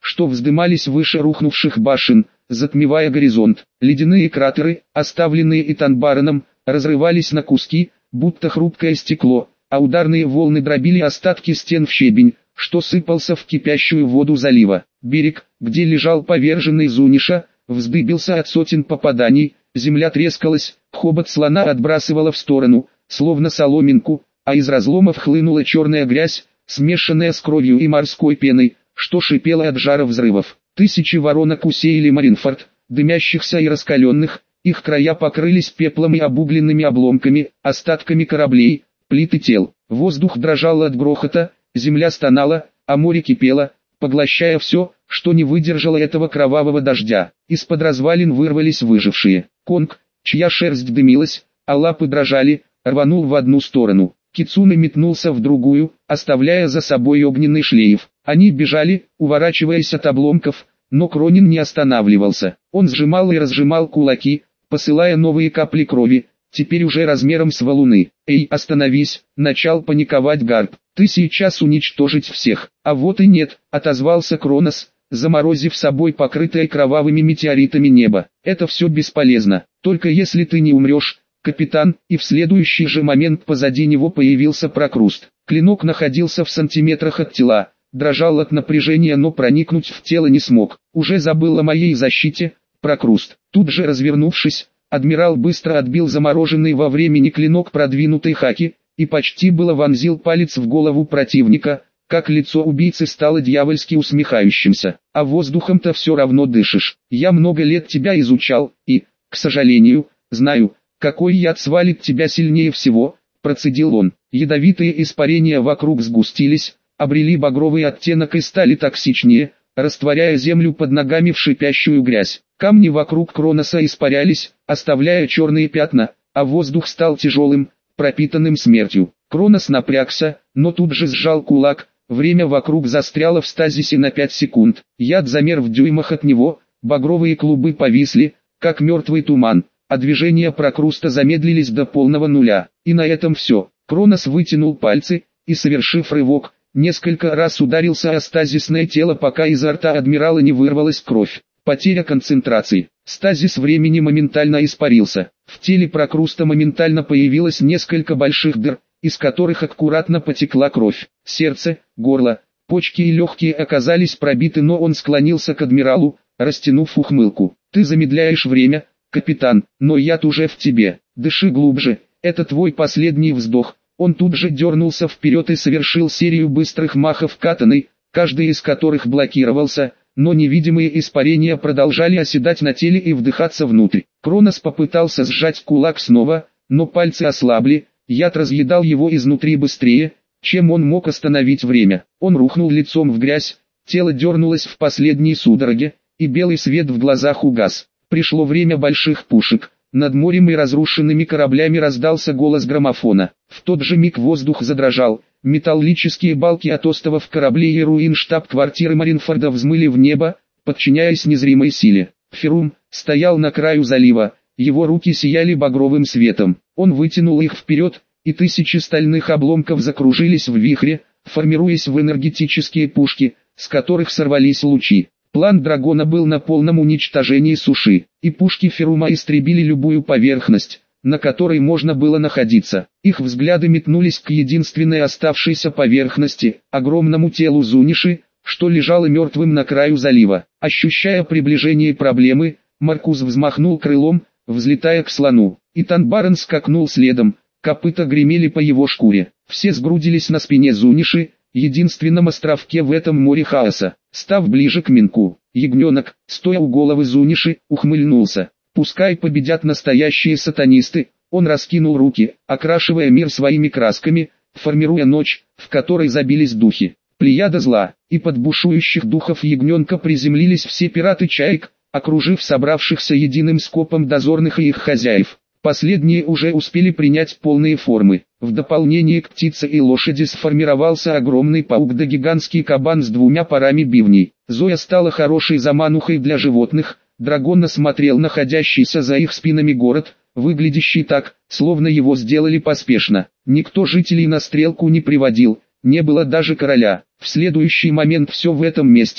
что вздымались выше рухнувших башен, затмевая горизонт. Ледяные кратеры, оставленные Итанбараном, разрывались на куски, будто хрупкое стекло, а ударные волны дробили остатки стен в щебень, что сыпался в кипящую воду залива. Берег, где лежал поверженный Зуниша, вздыбился от сотен попаданий, земля трескалась, хобот слона отбрасывала в сторону, словно соломинку, а из разломов хлынула черная грязь, смешанная с кровью и морской пеной, что шипело от жара взрывов. Тысячи воронок усеяли Маринфорд, дымящихся и раскаленных, их края покрылись пеплом и обугленными обломками, остатками кораблей, плит и тел. Воздух дрожал от грохота, земля стонала, а море кипело, поглощая все, что не выдержало этого кровавого дождя. Из-под развалин вырвались выжившие. Конг, чья шерсть дымилась, а лапы дрожали, рванул в одну сторону. Кицуне метнулся в другую, оставляя за собой огненный шлейф. Они бежали, уворачиваясь от обломков, но Кронин не останавливался. Он сжимал и разжимал кулаки, посылая новые капли крови, теперь уже размером с валуны. «Эй, остановись!» — начал паниковать Гарп. «Ты сейчас уничтожить всех!» «А вот и нет!» — отозвался Кронос, заморозив собой покрытое кровавыми метеоритами небо. «Это все бесполезно, только если ты не умрешь, капитан!» И в следующий же момент позади него появился Прокруст. Клинок находился в сантиметрах от тела, дрожал от напряжения, но проникнуть в тело не смог. «Уже забыл о моей защите, Прокруст!» Тут же развернувшись, адмирал быстро отбил замороженный во времени клинок продвинутой хаки, и почти было вонзил палец в голову противника, как лицо убийцы стало дьявольски усмехающимся. «А воздухом-то все равно дышишь. Я много лет тебя изучал, и, к сожалению, знаю, какой яд свалит тебя сильнее всего», — процедил он. Ядовитые испарения вокруг сгустились, обрели багровый оттенок и стали токсичнее, растворяя землю под ногами в шипящую грязь. Камни вокруг Кроноса испарялись, оставляя черные пятна, а воздух стал тяжелым, пропитанным смертью. Кронос напрягся, но тут же сжал кулак, время вокруг застряло в стазисе на пять секунд. Яд замер в дюймах от него, багровые клубы повисли, как мертвый туман, а движения Прокруста замедлились до полного нуля. И на этом все. Кронос вытянул пальцы, и, совершив рывок, несколько раз ударился о стазисное тело, пока изо рта адмирала не вырвалась кровь. Потеря концентрации. Стазис времени моментально испарился. В теле Прокруста моментально появилось несколько больших дыр, из которых аккуратно потекла кровь. Сердце, горло, почки и легкие оказались пробиты, но он склонился к адмиралу, растянув ухмылку. «Ты замедляешь время, капитан, но яд уже в тебе. Дыши глубже, это твой последний вздох». Он тут же дернулся вперед и совершил серию быстрых махов катаной, каждый из которых блокировался, но невидимые испарения продолжали оседать на теле и вдыхаться внутрь. Кронос попытался сжать кулак снова, но пальцы ослабли, яд разъедал его изнутри быстрее, чем он мог остановить время. Он рухнул лицом в грязь, тело дернулось в последней судороге, и белый свет в глазах угас. Пришло время больших пушек. Над морем и разрушенными кораблями раздался голос граммофона. В тот же миг воздух задрожал, металлические балки от остовов кораблей и руин штаб-квартиры Маринфорда взмыли в небо, подчиняясь незримой силе. Ферум стоял на краю залива, его руки сияли багровым светом. Он вытянул их вперед, и тысячи стальных обломков закружились в вихре, формируясь в энергетические пушки, с которых сорвались лучи. План Драгона был на полном уничтожении суши, и пушки Ферума истребили любую поверхность, на которой можно было находиться. Их взгляды метнулись к единственной оставшейся поверхности, огромному телу Зуниши, что лежало мертвым на краю залива. Ощущая приближение проблемы, Маркус взмахнул крылом, взлетая к слону. Итанбаран скакнул следом, копыта гремели по его шкуре. Все сгрудились на спине Зуниши, единственном островке в этом море хаоса. Став ближе к Минку, ягненок, стоя у головы Зуниши, ухмыльнулся. «Пускай победят настоящие сатанисты», он раскинул руки, окрашивая мир своими красками, формируя ночь, в которой забились духи. Плеяда зла, и под бушующих духов ягненка приземлились все пираты чаек, окружив собравшихся единым скопом дозорных и их хозяев. Последние уже успели принять полные формы. В дополнение к птице и лошади сформировался огромный паук да гигантский кабан с двумя парами бивней. Зоя стала хорошей заманухой для животных. Драгон осмотрел находящийся за их спинами город, выглядящий так, словно его сделали поспешно. Никто жителей на стрелку не приводил, не было даже короля. В следующий момент все в этом месте,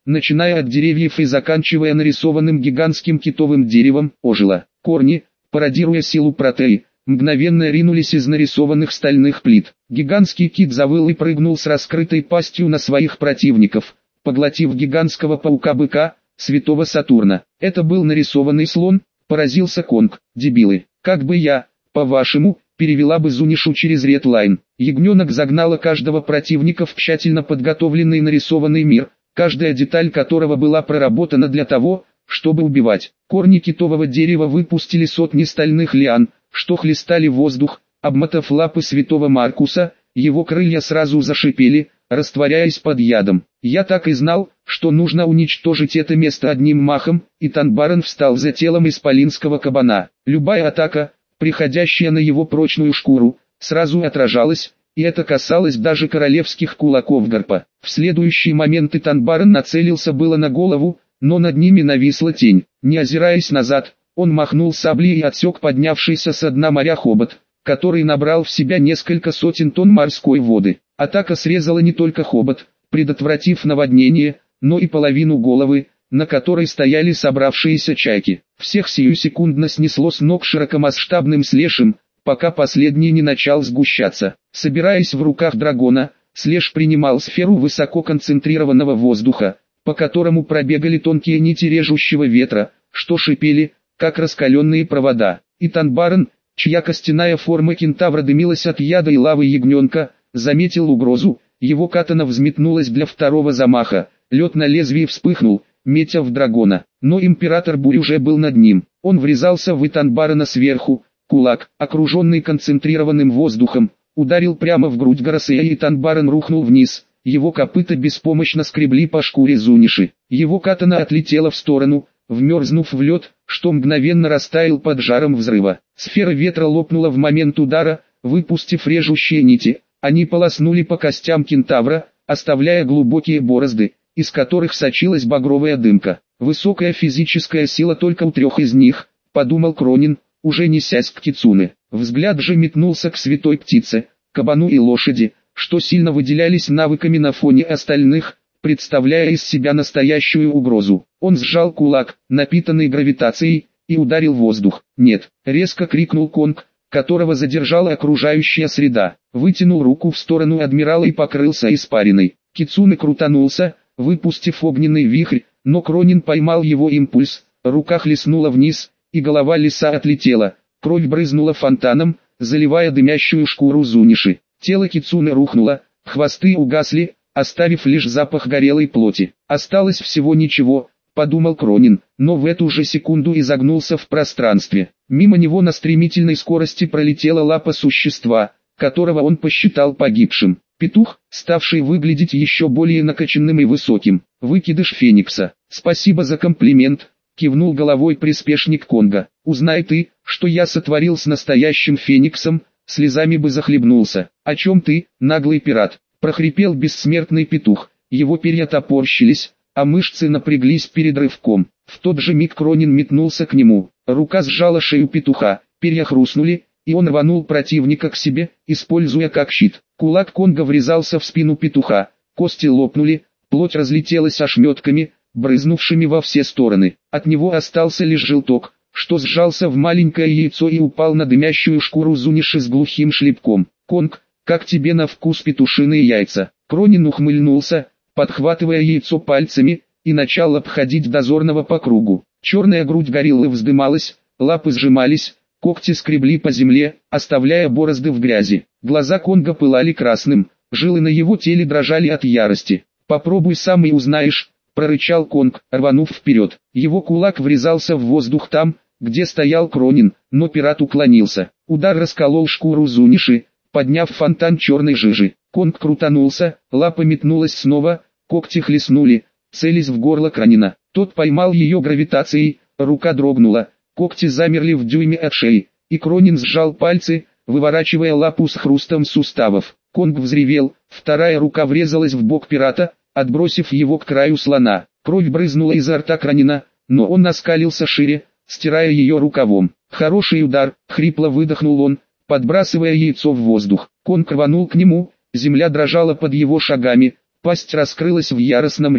начиная от деревьев и заканчивая нарисованным гигантским китовым деревом, ожило. Корни, пародируя силу протеи, мгновенно ринулись из нарисованных стальных плит. Гигантский кит завыл и прыгнул с раскрытой пастью на своих противников, поглотив гигантского паука-быка, святого Сатурна. Это был нарисованный слон, поразился Конг. Дебилы, как бы я, по-вашему, перевела бы Зунишу через Редлайн. Ягненок загнала каждого противника в тщательно подготовленный нарисованный мир, каждая деталь которого была проработана для того, чтобы убивать. Корни китового дерева выпустили сотни стальных лиан, что хлестали воздух, обмотав лапы святого Маркуса, его крылья сразу зашипели, растворяясь под ядом. Я так и знал, что нужно уничтожить это место одним махом, и Танбарен встал за телом исполинского кабана. Любая атака, приходящая на его прочную шкуру, сразу отражалась, и это касалось даже королевских кулаков Гарпа. В следующий момент и Танбарен нацелился было на голову, но над ними нависла тень. Не озираясь назад, он махнул саблей и отсек поднявшийся со дна моря хобот, который набрал в себя несколько сотен тонн морской воды. Атака срезала не только хобот, предотвратив наводнение, но и половину головы, на которой стояли собравшиеся чайки. Всех сиюсекундно снесло с ног широкомасштабным слэшем, пока последний не начал сгущаться. Собираясь в руках дракона, слэш принимал сферу высококонцентрированного воздуха, по которому пробегали тонкие нити режущего ветра, что шипели, как раскаленные провода. И Танбарен, чья костяная форма кентавра дымилась от яда и лавы ягненка, заметил угрозу. Его катана взметнулась для второго замаха, лед на лезвии вспыхнул, метя в дракона. Но император бурь уже был над ним. Он врезался в Танбарена сверху, кулак, окруженный концентрированным воздухом, ударил прямо в грудь Гарасея, и Танбарен рухнул вниз. Его копыта беспомощно скребли по шкуре Зуниши. Его катана отлетела в сторону, вмерзнув в лед, что мгновенно растаял под жаром взрыва. Сфера ветра лопнула в момент удара, выпустив режущие нити. Они полоснули по костям кентавра, оставляя глубокие борозды, из которых сочилась багровая дымка. Высокая физическая сила только у трех из них, подумал Кронин, уже несясь к Кицуне. Взгляд же метнулся к святой птице, кабану и лошади, что сильно выделялись навыками на фоне остальных, представляя из себя настоящую угрозу. Он сжал кулак, напитанный гравитацией, и ударил воздух. «Нет!» — резко крикнул Конг, которого задержала окружающая среда. Вытянул руку в сторону адмирала и покрылся испариной. Кицуне крутанулся, выпустив огненный вихрь, но Кронин поймал его импульс, рука хлестнула вниз, и голова лиса отлетела. Кровь брызнула фонтаном, заливая дымящую шкуру Зуниши. Тело Кицуне рухнуло, хвосты угасли, оставив лишь запах горелой плоти. «Осталось всего ничего», — подумал Кронин, но в эту же секунду изогнулся в пространстве. Мимо него на стремительной скорости пролетела лапа существа, которого он посчитал погибшим. Петух, ставший выглядеть еще более накачанным и высоким. Выкидыш Феникса. «Спасибо за комплимент», — кивнул головой приспешник Конга. «Узнай ты, что я сотворил с настоящим Фениксом, слезами бы захлебнулся». «О чем ты, наглый пират?» — прохрипел бессмертный петух. Его перья топорщились, а мышцы напряглись перед рывком. В тот же миг Кронин метнулся к нему. Рука сжала шею петуха, перья хрустнули, и он рванул противника к себе, используя как щит. Кулак Конга врезался в спину петуха, кости лопнули, плоть разлетелась ошметками, брызнувшими во все стороны. От него остался лишь желток, что сжался в маленькое яйцо и упал на дымящую шкуру Зуниши с глухим шлепком. «Конг, как тебе на вкус петушиные яйца?» Кронин ухмыльнулся, подхватывая яйцо пальцами, и начал обходить дозорного по кругу. Черная грудь гориллы вздымалась, лапы сжимались, когти скребли по земле, оставляя борозды в грязи. Глаза Конга пылали красным, жилы на его теле дрожали от ярости. «Попробуй сам и узнаешь», — прорычал Конг, рванув вперед. Его кулак врезался в воздух там, где стоял Кронин, но пират уклонился. Удар расколол шкуру Зуниши, подняв фонтан черной жижи. Конг крутанулся, лапа метнулась снова, когти хлестнули, целясь в горло Кронина. Тот поймал ее гравитацией, рука дрогнула, когти замерли в дюйме от шеи, и Кронин сжал пальцы, выворачивая лапу с хрустом суставов. Конг взревел, вторая рука врезалась в бок пирата, отбросив его к краю слона. Кровь брызнула изо рта Кронина, но он оскалился шире, стирая ее рукавом. «Хороший удар», — хрипло выдохнул он, подбрасывая яйцо в воздух. Конг рванул к нему, земля дрожала под его шагами, пасть раскрылась в яростном реве.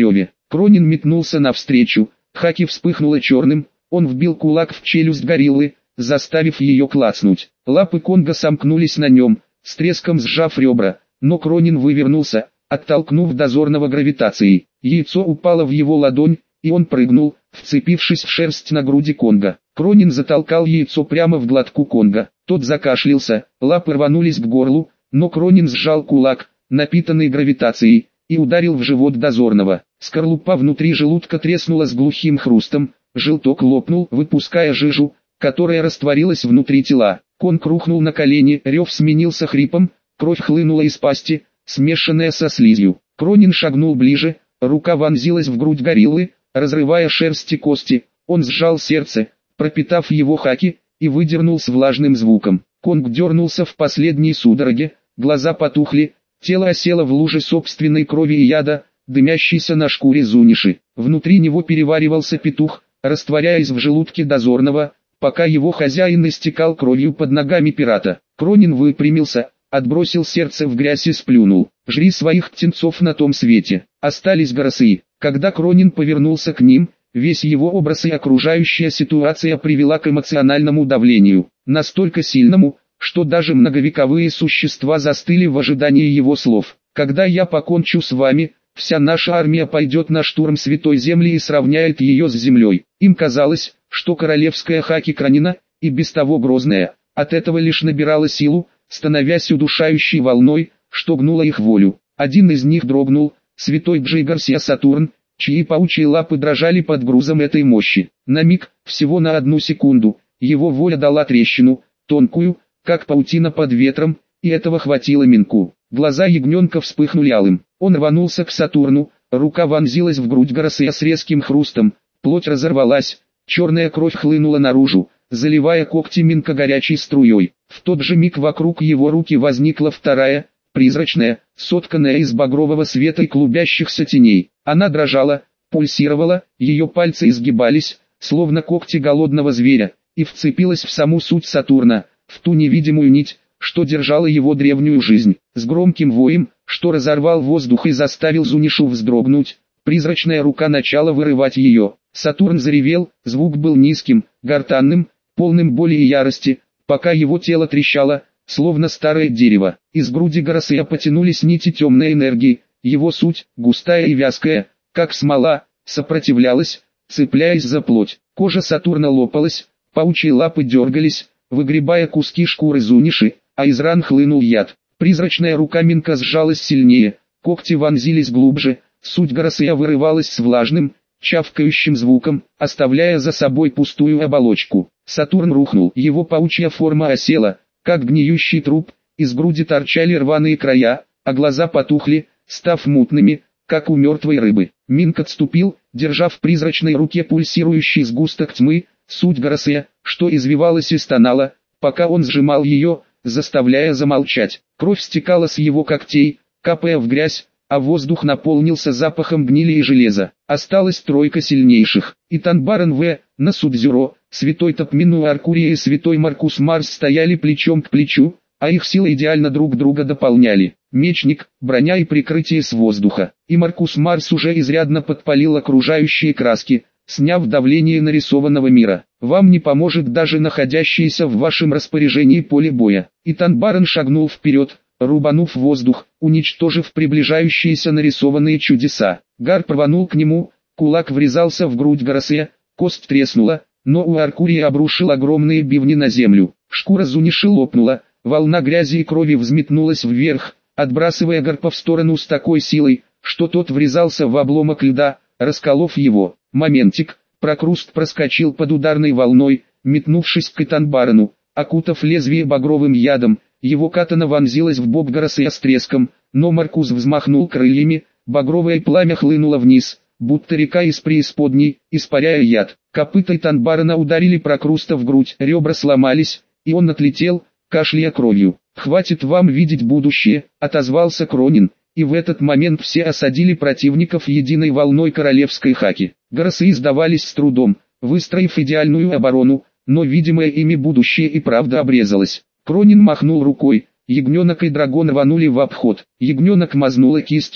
Кронин метнулся навстречу, хаки вспыхнуло черным, он вбил кулак в челюсть гориллы, заставив ее клацнуть. Лапы Конга сомкнулись на нем, с треском сжав ребра, но Кронин вывернулся, оттолкнув дозорного гравитацией. Яйцо упало в его ладонь, и он прыгнул, вцепившись в шерсть на груди Конга. Кронин затолкал яйцо прямо в глотку Конга. Тот закашлялся, лапы рванулись к горлу, но Кронин сжал кулак, напитанный гравитацией, и ударил в живот дозорного. Скорлупа внутри желудка треснула с глухим хрустом, желток лопнул, выпуская жижу, которая растворилась внутри тела. Конг рухнул на колени, рев сменился хрипом, кровь хлынула из пасти, смешанная со слизью. Кронин шагнул ближе, рука вонзилась в грудь гориллы, разрывая шерсть и кости. Он сжал сердце, пропитав его хаки, и выдернул с влажным звуком. Конг дернулся в последней судороге, глаза потухли, тело осело в луже собственной крови и яда, дымящейся на шкуре Зуниши. Внутри него переваривался петух, растворяясь в желудке дозорного, пока его хозяин истекал кровью под ногами пирата. Кронин выпрямился, отбросил сердце в грязь и сплюнул. «Жри своих птенцов на том свете». Остались горосыи. Когда Кронин повернулся к ним, весь его образ и окружающая ситуация привела к эмоциональному давлению, настолько сильному, что даже многовековые существа застыли в ожидании его слов. «Когда я покончу с вами, вся наша армия пойдет на штурм Святой Земли и сравняет ее с землей». Им казалось, что королевская хаки Кронина, и без того грозная, от этого лишь набирала силу, становясь удушающей волной, что гнула их волю. Один из них дрогнул, святой Джей Гарсия Сатурн, чьи паучьи лапы дрожали под грузом этой мощи. На миг, всего на одну секунду, его воля дала трещину, тонкую, как паутина под ветром, и этого хватило Минку. Глаза ягненка вспыхнули алым. Он рванулся к Сатурну, рука вонзилась в грудь Гарсия с резким хрустом, плоть разорвалась, черная кровь хлынула наружу, заливая когти Минка горячей струей. В тот же миг вокруг его руки возникла вторая, призрачная, сотканная из багрового света и клубящихся теней. Она дрожала, пульсировала, ее пальцы изгибались, словно когти голодного зверя, и вцепилась в саму суть Сатурна, в ту невидимую нить, что держала его древнюю жизнь. С громким воем, что разорвал воздух и заставил Зунишу вздрогнуть, призрачная рука начала вырывать ее. Сатурн заревел, звук был низким, гортанным, полным боли и ярости, пока его тело трещало, словно старое дерево. Из груди Гарсия потянулись нити темной энергии, его суть, густая и вязкая, как смола, сопротивлялась, цепляясь за плоть. Кожа Сатурна лопалась, паучьи лапы дергались, выгребая куски шкуры Зуниши, а из ран хлынул яд. Призрачная рука Минка сжалась сильнее, когти вонзились глубже, суть Гарсия вырывалась с влажным, чавкающим звуком, оставляя за собой пустую оболочку. Сатурн рухнул, его паучья форма осела, как гниющий труп, из груди торчали рваные края, а глаза потухли, став мутными, как у мертвой рыбы. Минк отступил, держа в призрачной руке пульсирующий сгусток тьмы, суть Гарсия, что извивалась и стонала, пока он сжимал ее, заставляя замолчать. Кровь стекала с его когтей, капая в грязь, а воздух наполнился запахом гнили и железа. Осталась тройка сильнейших. Итан Барон В, Насудзюро, святой Топмину Аркурия и святой Маркус Марс стояли плечом к плечу, а их силы идеально друг друга дополняли. Мечник, броня и прикрытие с воздуха. И Маркус Марс уже изрядно подпалил окружающие краски, сняв давление нарисованного мира. Вам не поможет даже находящееся в вашем распоряжении поле боя. Итан Барон шагнул вперед, рубанув воздух, уничтожив приближающиеся нарисованные чудеса. Гар рванул к нему, кулак врезался в грудь Гарсия, кость треснула, но у Аркурии обрушил огромные бивни на землю. Шкура Зуниши лопнула, волна грязи и крови взметнулась вверх, отбрасывая Гарпа в сторону с такой силой, что тот врезался в обломок льда, расколов его. Моментик, прокруст проскочил под ударной волной, метнувшись к Итан-Барону, окутав лезвие багровым ядом. Его катана вонзилась в бок Гарсия с треском, но Маркус взмахнул крыльями, багровое пламя хлынуло вниз, будто река из преисподней, испаряя яд. Копыта Итан-Барона ударили прокруста в грудь, ребра сломались, и он отлетел, кашляя кровью. «Хватит вам видеть будущее», — отозвался Кронин, и в этот момент все осадили противников единой волной королевской хаки. Гарсии сдавались с трудом, выстроив идеальную оборону, но видимое ими будущее и правда обрезалось. Кронин махнул рукой, ягненок и дракон рванули в обход. Ягненок мазнула кистью,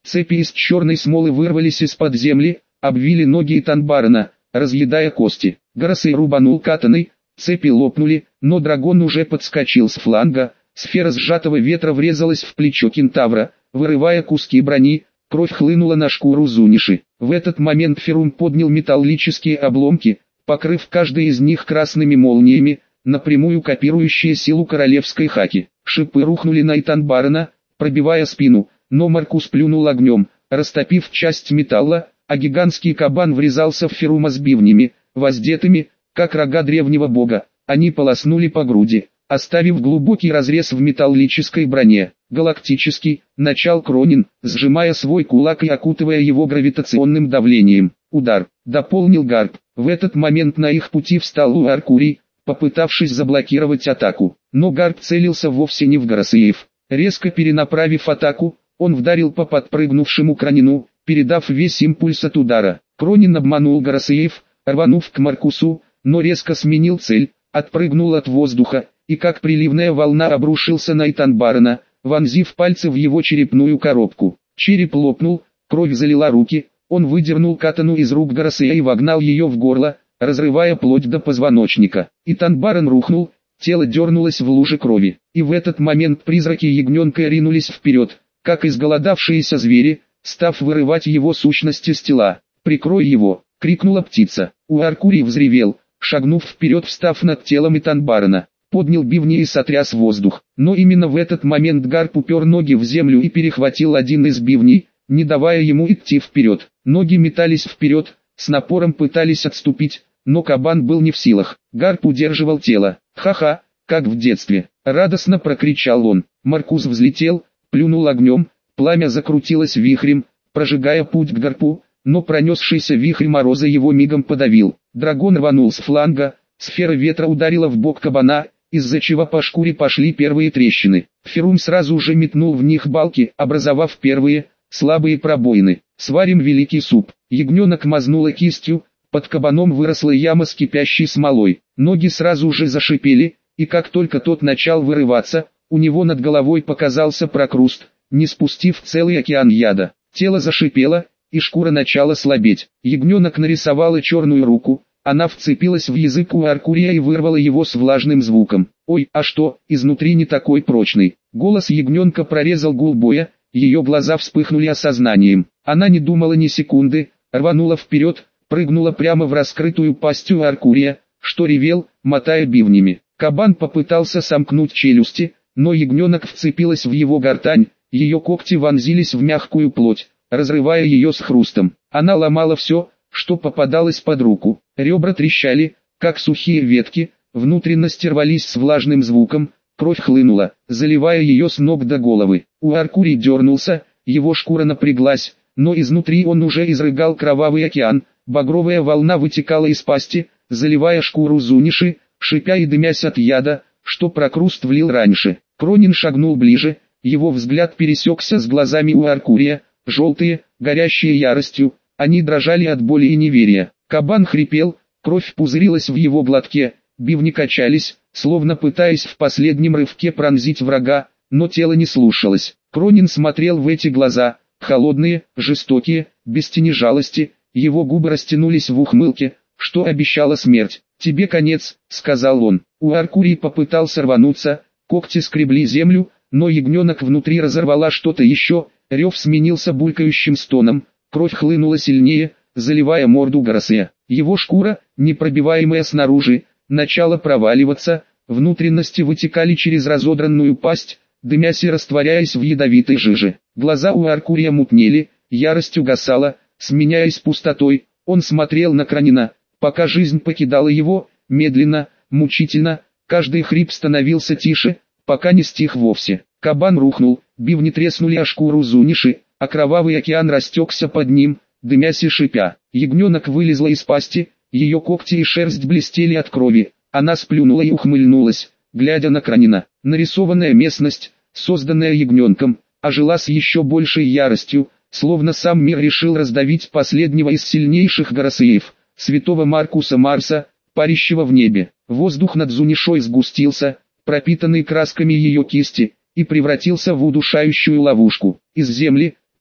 Цепи из черной смолы вырвались из-под земли, обвили ноги Итанбарана, разъедая кости. Гарасей рубанул катаной, цепи лопнули, но дракон уже подскочил с фланга, сфера сжатого ветра врезалась в плечо кентавра, вырывая куски брони, кровь хлынула на шкуру Зуниши. В этот момент Ферум поднял металлические обломки, покрыв каждый из них красными молниями, напрямую копирующие силу королевской хаки. Шипы рухнули на Итанбарана, пробивая спину, но Маркус плюнул огнем, растопив часть металла, а гигантский кабан врезался в Ферума с бивнями, воздетыми, как рога древнего бога. Они полоснули по груди, оставив глубокий разрез в металлической броне. Галактический, начал Кронин, сжимая свой кулак и окутывая его гравитационным давлением. Удар, дополнил Гарп. В этот момент на их пути встал Уаркурий, попытавшись заблокировать атаку. Но Гарп целился вовсе не в Гарасеев. Резко перенаправив атаку, он вдарил по подпрыгнувшему Кронину, передав весь импульс от удара. Кронин обманул Гарасеев, рванув к Маркусу, но резко сменил цель, отпрыгнул от воздуха, и как приливная волна обрушился на Итанбарана, вонзив пальцы в его черепную коробку. Череп лопнул, кровь залила руки, он выдернул катану из рук Гарасея и вогнал ее в горло, разрывая плоть до позвоночника. Итанбаран рухнул, тело дернулось в луже крови, и в этот момент призраки ягненка ринулись вперед, как изголодавшиеся звери, став вырывать его сущность из тела. «Прикрой его!» — крикнула птица. Уаркурий взревел, шагнув вперед, встав над телом Итанбарана, поднял бивни и сотряс воздух. Но именно в этот момент Гарп упер ноги в землю и перехватил один из бивней, не давая ему идти вперед. Ноги метались вперед, с напором пытались отступить, но кабан был не в силах. Гарп удерживал тело. «Ха-ха, как в детстве!» — радостно прокричал он. Маркус взлетел, плюнул огнем, пламя закрутилось вихрем, прожигая путь к Гарпу, но пронесшийся вихрь мороза его мигом подавил. Дракон рванул с фланга, сфера ветра ударила в бок кабана, из-за чего по шкуре пошли первые трещины. Ферум сразу же метнул в них балки, образовав первые, слабые пробоины. «Сварим великий суп!» Ягненок мазнула кистью, под кабаном выросла яма с кипящей смолой. Ноги сразу же зашипели, и как только тот начал вырываться, у него над головой показался прокруст, не спустив целый океан яда. Тело зашипело, и шкура начала слабеть. Ягненок нарисовала черную руку, она вцепилась в язык у Аркурия и вырвала его с влажным звуком. «Ой, а что, изнутри не такой прочный?» Голос ягненка прорезал гул боя, ее глаза вспыхнули осознанием. Она не думала ни секунды, рванула вперед, прыгнула прямо в раскрытую пасть у Аркурия, что ревел, мотая бивнями. Кабан попытался сомкнуть челюсти, но ягненок вцепилась в его гортань, ее когти вонзились в мягкую плоть, разрывая ее с хрустом. Она ломала все, что попадалось под руку. Ребра трещали, как сухие ветки, внутренности рвались с влажным звуком, кровь хлынула, заливая ее с ног до головы. Уаркурий дернулся, его шкура напряглась, но изнутри он уже изрыгал кровавый океан, багровая волна вытекала из пасти, заливая шкуру Зуниши, шипя и дымясь от яда, что прокруст влил раньше. Кронин шагнул ближе, его взгляд пересекся с глазами Уаркурия, желтые, горящие яростью, они дрожали от боли и неверия. Кабан хрипел, кровь пузырилась в его глотке, бивни качались, словно пытаясь в последнем рывке пронзить врага, но тело не слушалось. Кронин смотрел в эти глаза, холодные, жестокие, без тени жалости, его губы растянулись в ухмылке, что обещало смерть. «Тебе конец», — сказал он. Уаркурий попытался рвануться, когти скребли землю, но ягненок внутри разорвала что-то еще, рев сменился булькающим стоном, кровь хлынула сильнее, заливая морду Гарасея. Его шкура, непробиваемая снаружи, начала проваливаться, внутренности вытекали через разодранную пасть, дымясь и растворяясь в ядовитой жиже. Глаза у Аркурия мутнели, ярость угасала, сменяясь пустотой. Он смотрел на Кронина, пока жизнь покидала его, медленно, мучительно, каждый хрип становился тише, пока не стих вовсе. Кабан рухнул, бивни треснули о шкуру Зуниши, а кровавый океан растекся под ним, дымясь и шипя. Ягненок вылезла из пасти, ее когти и шерсть блестели от крови. Она сплюнула и ухмыльнулась, глядя на Кронина. Нарисованная местность, созданная ягненком, ожила с еще большей яростью, словно сам мир решил раздавить последнего из сильнейших Гарасеев, святого Маркуса Марса, парящего в небе. Воздух над Зунишой сгустился, пропитанный красками ее кисти, и превратился в удушающую ловушку. Из земли,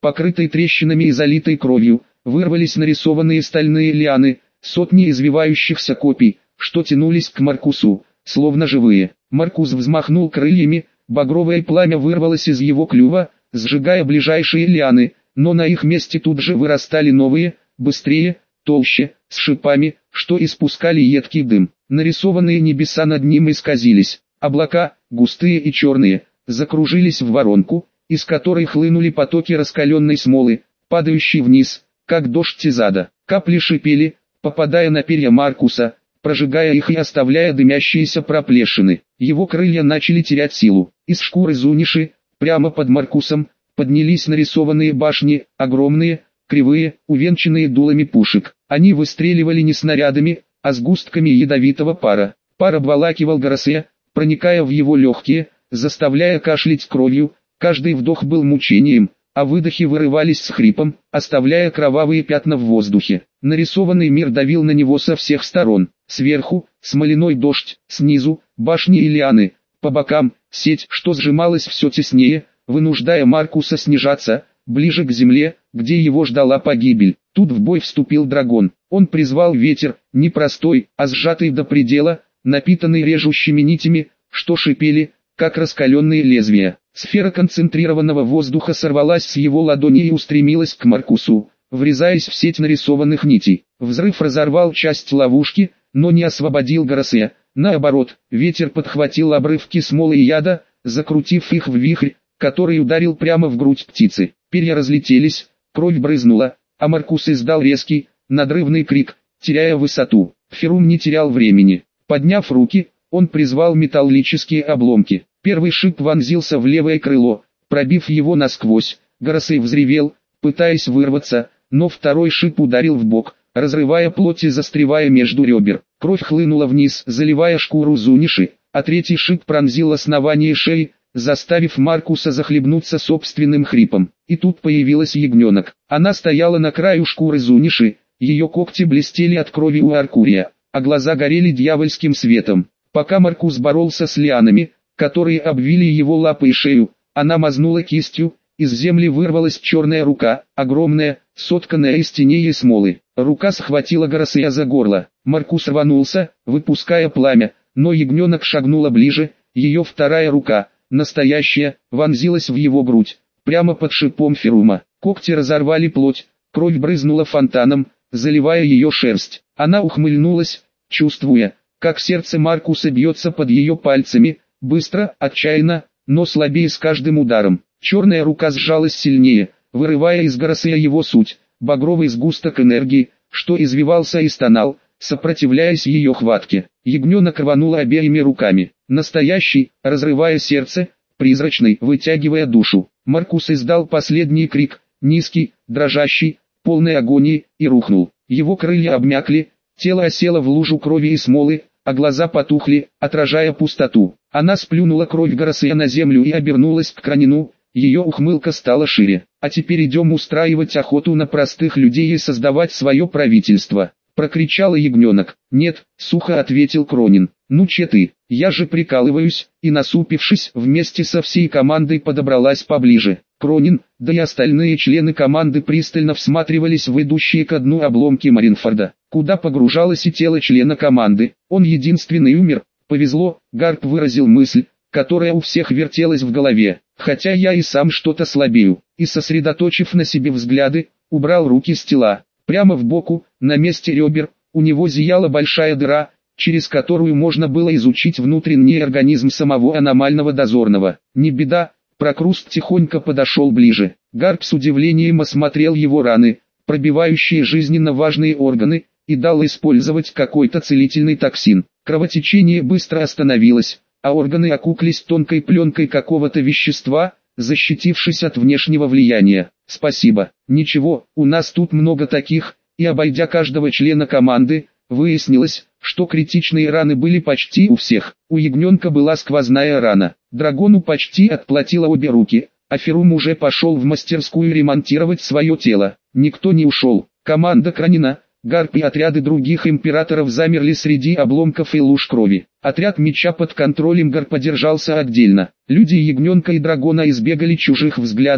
покрытой трещинами и залитой кровью, вырвались нарисованные стальные лианы, сотни извивающихся копий, что тянулись к Маркусу, словно живые. Маркус взмахнул крыльями, багровое пламя вырвалось из его клюва, сжигая ближайшие лианы, но на их месте тут же вырастали новые, быстрее, толще, с шипами, что испускали едкий дым. Нарисованные небеса над ним исказились, облака, густые и черные, закружились в воронку, из которой хлынули потоки раскаленной смолы, падающей вниз, как дождь из ада. Капли шипели, попадая на перья Маркуса, прожигая их и оставляя дымящиеся проплешины. Его крылья начали терять силу. Из шкуры Зуниши, прямо под Маркусом, поднялись нарисованные башни, огромные, кривые, увенчанные дулами пушек. Они выстреливали не снарядами, а сгустками ядовитого пара. Пар обволакивал Гарасея, проникая в его легкие, заставляя кашлять кровью. Каждый вдох был мучением, а выдохи вырывались с хрипом, оставляя кровавые пятна в воздухе. Нарисованный мир давил на него со всех сторон. Сверху – смоляной дождь, снизу – башни и лианы, по бокам – сеть, что сжималась все теснее, вынуждая Маркуса снижаться, ближе к земле, где его ждала погибель. Тут в бой вступил дракон. Он призвал ветер, не простой, а сжатый до предела, напитанный режущими нитями, что шипели, как раскаленные лезвия. Сфера концентрированного воздуха сорвалась с его ладони и устремилась к Маркусу, врезаясь в сеть нарисованных нитей. Взрыв разорвал часть ловушки, но не освободил Гарасея. Наоборот, ветер подхватил обрывки смолы и яда, закрутив их в вихрь, который ударил прямо в грудь птицы. Перья разлетелись, кровь брызнула, а Маркус издал резкий, надрывный крик, теряя высоту. Ферум не терял времени. Подняв руки, он призвал металлические обломки. Первый шип вонзился в левое крыло, пробив его насквозь. Гарасей взревел, пытаясь вырваться, но второй шип ударил в бок, разрывая плоть и застревая между ребер. Кровь хлынула вниз, заливая шкуру Зуниши, а третий шип пронзил основание шеи, заставив Маркуса захлебнуться собственным хрипом. И тут появилась ягненок. Она стояла на краю шкуры Зуниши, ее когти блестели от крови у Аркурия, а глаза горели дьявольским светом. Пока Маркус боролся с лианами, которые обвили его лапы и шею, она мазнула кистью, из земли вырвалась черная рука, огромная, сотканная из теней и смолы. Рука схватила Гарасея за горло. Маркус рванулся, выпуская пламя, но ягненок шагнула ближе, ее вторая рука, настоящая, вонзилась в его грудь, прямо под шипом Ферума. Когти разорвали плоть, кровь брызнула фонтаном, заливая ее шерсть. Она ухмыльнулась, чувствуя, как сердце Маркуса бьется под ее пальцами, быстро, отчаянно, но слабее с каждым ударом. Черная рука сжалась сильнее, вырывая из Гарасея его суть, багровый сгусток энергии, что извивался и стонал, сопротивляясь ее хватке. Ягненок рванула обеими руками, настоящий, разрывая сердце, призрачный, вытягивая душу. Маркус издал последний крик, низкий, дрожащий, полный агонии, и рухнул. Его крылья обмякли, тело осело в лужу крови и смолы, а глаза потухли, отражая пустоту. Она сплюнула кровь Гарасея на землю и обернулась к Кранину. Ее ухмылка стала шире. «А теперь идем устраивать охоту на простых людей и создавать свое правительство», — прокричала ягненок. «Нет», — сухо ответил Кронин. «Ну че ты, я же прикалываюсь», и насупившись, вместе со всей командой подобралась поближе. Кронин, да и остальные члены команды пристально всматривались в идущие ко дну обломки Маринфорда, куда погружалось и тело члена команды. Он единственный умер. Повезло, Гарп выразил мысль, которая у всех вертелась в голове. Хотя я и сам что-то слабею. И сосредоточив на себе взгляды, убрал руки с тела. Прямо в боку, на месте ребер, у него зияла большая дыра, через которую можно было изучить внутренний организм самого аномального дозорного. Не беда, Прокруст тихонько подошел ближе. Гарп с удивлением осмотрел его раны, пробивающие жизненно важные органы, и дал использовать какой-то целительный токсин. Кровотечение быстро остановилось, а органы окуклись тонкой пленкой какого-то вещества, защитившись от внешнего влияния. «Спасибо. Ничего, у нас тут много таких», и обойдя каждого члена команды, выяснилось, что критичные раны были почти у всех. У ягненка была сквозная рана. Драгону почти отплатила обе руки, а Ферум уже пошел в мастерскую ремонтировать свое тело. Никто не ушел. Команда Кранина, Гарп и отряды других императоров замерли среди обломков и луж крови. Отряд меча под контролем Гарпа держался отдельно. Люди ягненка и драгона избегали чужих взглядов,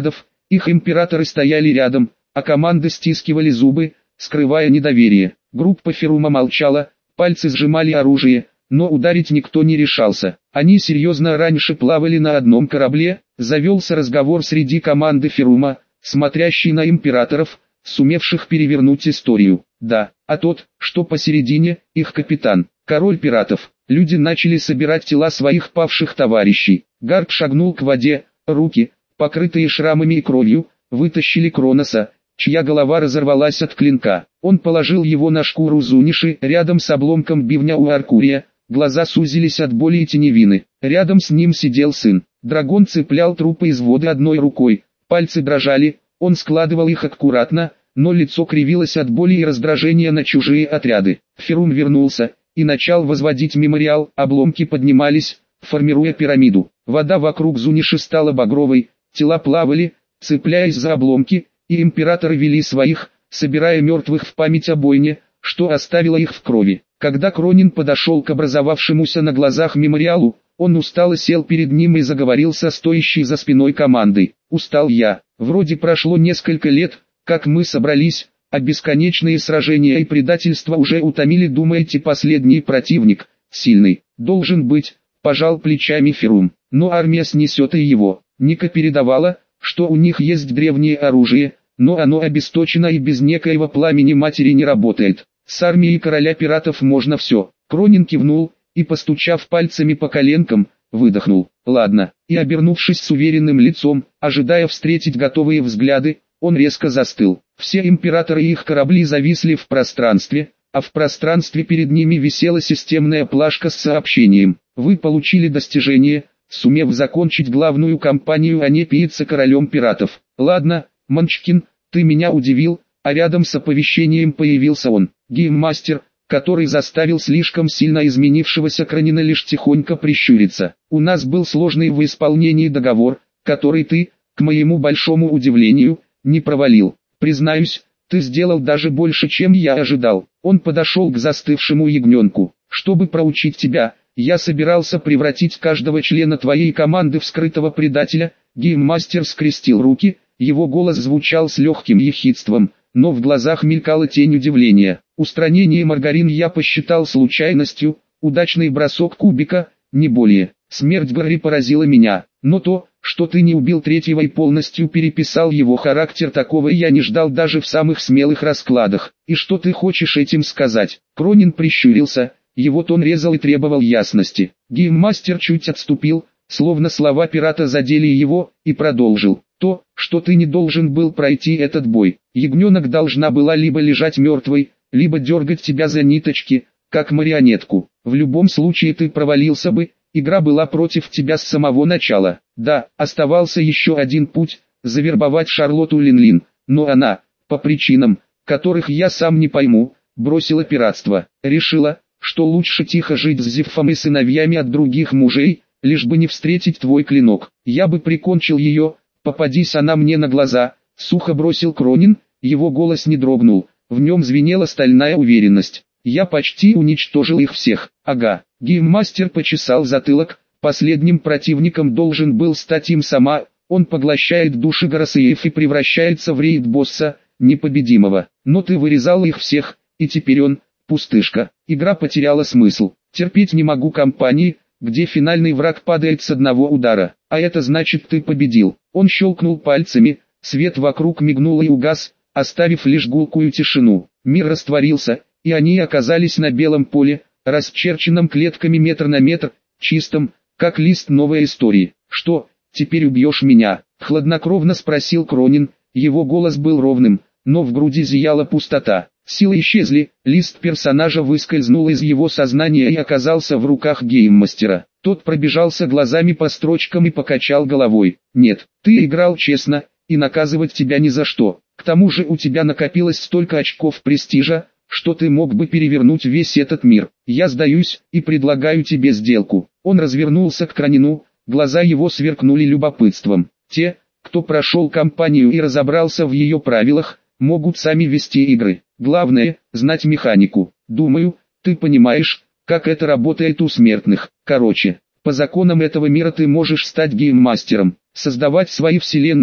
Их императоры стояли рядом, а команды стискивали зубы, скрывая недоверие. Группа Ферума молчала, пальцы сжимали оружие, но ударить никто не решался. Они серьезно раньше плавали на одном корабле, завелся разговор среди команды Ферума, смотрящий на императоров, сумевших перевернуть историю. Да, а тот, что посередине, их капитан, король пиратов. Люди начали собирать тела своих павших товарищей. Гарп шагнул к воде, руки, покрытые шрамами и кровью, вытащили Кроноса, чья голова разорвалась от клинка. Он положил его на шкуру Зуниши рядом с обломком бивня у Аркурия, глаза сузились от боли и теневины. Рядом с ним сидел сын. Драгон цеплял трупы из воды одной рукой, пальцы дрожали, он складывал их аккуратно, но лицо кривилось от боли и раздражения на чужие отряды. Ферум вернулся и начал возводить мемориал, обломки поднимались, формируя пирамиду. Вода вокруг Зуниши стала багровой, тела плавали, цепляясь за обломки, и императоры вели своих, собирая мертвых в память о бойне, что оставило их в крови. Когда Кронин подошел к образовавшемуся на глазах мемориалу, он устало сел перед ним и заговорил со стоящей за спиной командой. «Устал я. Вроде прошло несколько лет, как мы собрались, а бесконечные сражения и предательства уже утомили. Думаете, последний противник, сильный, должен быть?» Пожал плечами Ферум. «Но армия снесет и его». Ника передавала, что у них есть древнее оружие, но оно обесточено и без некоего пламени матери не работает. С армией короля пиратов можно все. Кронин кивнул и, постучав пальцами по коленкам, выдохнул. Ладно, и обернувшись с уверенным лицом, ожидая встретить готовые взгляды, он резко застыл. Все императоры и их корабли зависли в пространстве, а в пространстве перед ними висела системная плашка с сообщением. Вы получили достижение, сумев закончить главную кампанию, а не питься королем пиратов. Ладно, Манчкин, ты меня удивил, а рядом с оповещением появился он, гейммастер, который заставил слишком сильно изменившегося Кронина лишь тихонько прищуриться. У нас был сложный в исполнении договор, который ты, к моему большому удивлению, не провалил. Признаюсь, ты сделал даже больше, чем я ожидал. Он подошел к застывшему ягненку. Чтобы проучить тебя, я собирался превратить каждого члена твоей команды в скрытого предателя. Гейммастер скрестил руки, его голос звучал с легким ехидством, но в глазах мелькала тень удивления. Устранение Маргарин я посчитал случайностью, удачный бросок кубика, не более. Смерть Гарри поразила меня, но то, что ты не убил третьего и полностью переписал его характер, такого я не ждал даже в самых смелых раскладах. И что ты хочешь этим сказать? Кронин прищурился, его тон резал и требовал ясности. Гейммастер чуть отступил, словно слова пирата задели его, и продолжил. То, что ты не должен был пройти этот бой. Ягненок должна была либо лежать мертвой, либо дергать тебя за ниточки, как марионетку. В любом случае ты провалился бы, игра была против тебя с самого начала. Да, оставался еще один путь, завербовать Шарлотту Линлин, но она, по причинам, которых я сам не пойму, бросила пиратство. Решила, что лучше тихо жить с Зевсом и сыновьями от других мужей, лишь бы не встретить твой клинок. Я бы прикончил ее, попадись она мне на глаза, сухо бросил Кронин, его голос не дрогнул, в нем звенела стальная уверенность. Я почти уничтожил их всех. Ага. Гейммастер почесал затылок, последним противником должен был стать им сама, он поглощает души Гарасеев и превращается в рейд-босса, непобедимого. Но ты вырезал их всех, и теперь он, пустышка. Игра потеряла смысл. Терпеть не могу кампании, где финальный враг падает с одного удара. А это значит, ты победил. Он щелкнул пальцами, свет вокруг мигнул и угас, оставив лишь гулкую тишину. Мир растворился, и они оказались на белом поле, расчерченном клетками метр на метр, чистом, как лист новой истории. «Что, теперь убьешь меня?» — хладнокровно спросил Кронин, его голос был ровным, но в груди зияла пустота. Силы исчезли, лист персонажа выскользнул из его сознания и оказался в руках гейммастера. Тот пробежался глазами по строчкам и покачал головой. «Нет, ты играл честно, и наказывать тебя ни за что. К тому же у тебя накопилось столько очков престижа, что ты мог бы перевернуть весь этот мир. Я сдаюсь и предлагаю тебе сделку». Он развернулся к Кронину, глаза его сверкнули любопытством. «Те, кто прошел кампанию и разобрался в ее правилах, могут сами вести игры. Главное, знать механику. Думаю, ты понимаешь, как это работает у смертных. Короче, по законам этого мира ты можешь стать гейммастером, создавать свои вселенные,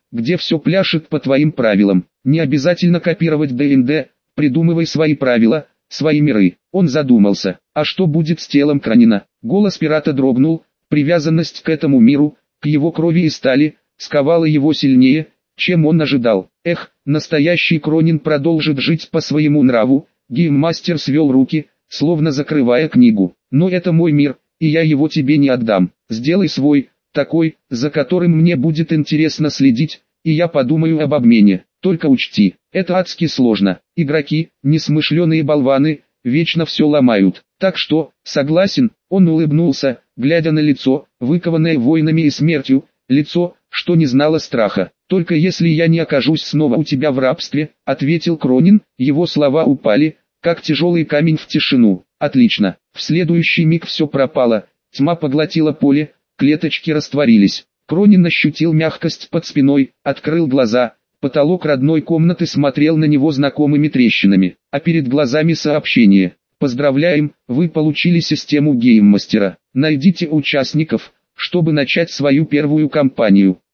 где все пляшет по твоим правилам. Не обязательно копировать ди энд ди, придумывай свои правила, свои миры. Он задумался, а что будет с телом Кронина? Голос пирата дрогнул, привязанность к этому миру, к его крови и стали, сковала его сильнее, чем он ожидал. Эх, настоящий Кронин продолжит жить по своему нраву. Гейммастер свел руки, словно закрывая книгу. Но это мой мир, и я его тебе не отдам. Сделай свой, такой, за которым мне будет интересно следить, и я подумаю об обмене. Только учти, это адски сложно. Игроки, несмышленые болваны, вечно все ломают. Так что, согласен, он улыбнулся, глядя на лицо, выкованное войнами и смертью, лицо, что не знало страха. «Только если я не окажусь снова у тебя в рабстве», — ответил Кронин, его слова упали, как тяжелый камень в тишину. «Отлично». В следующий миг все пропало, тьма поглотила поле, клеточки растворились. Кронин ощутил мягкость под спиной, открыл глаза, потолок родной комнаты смотрел на него знакомыми трещинами, а перед глазами сообщение. «Поздравляем, вы получили систему гейммастера. Найдите участников, чтобы начать свою первую кампанию».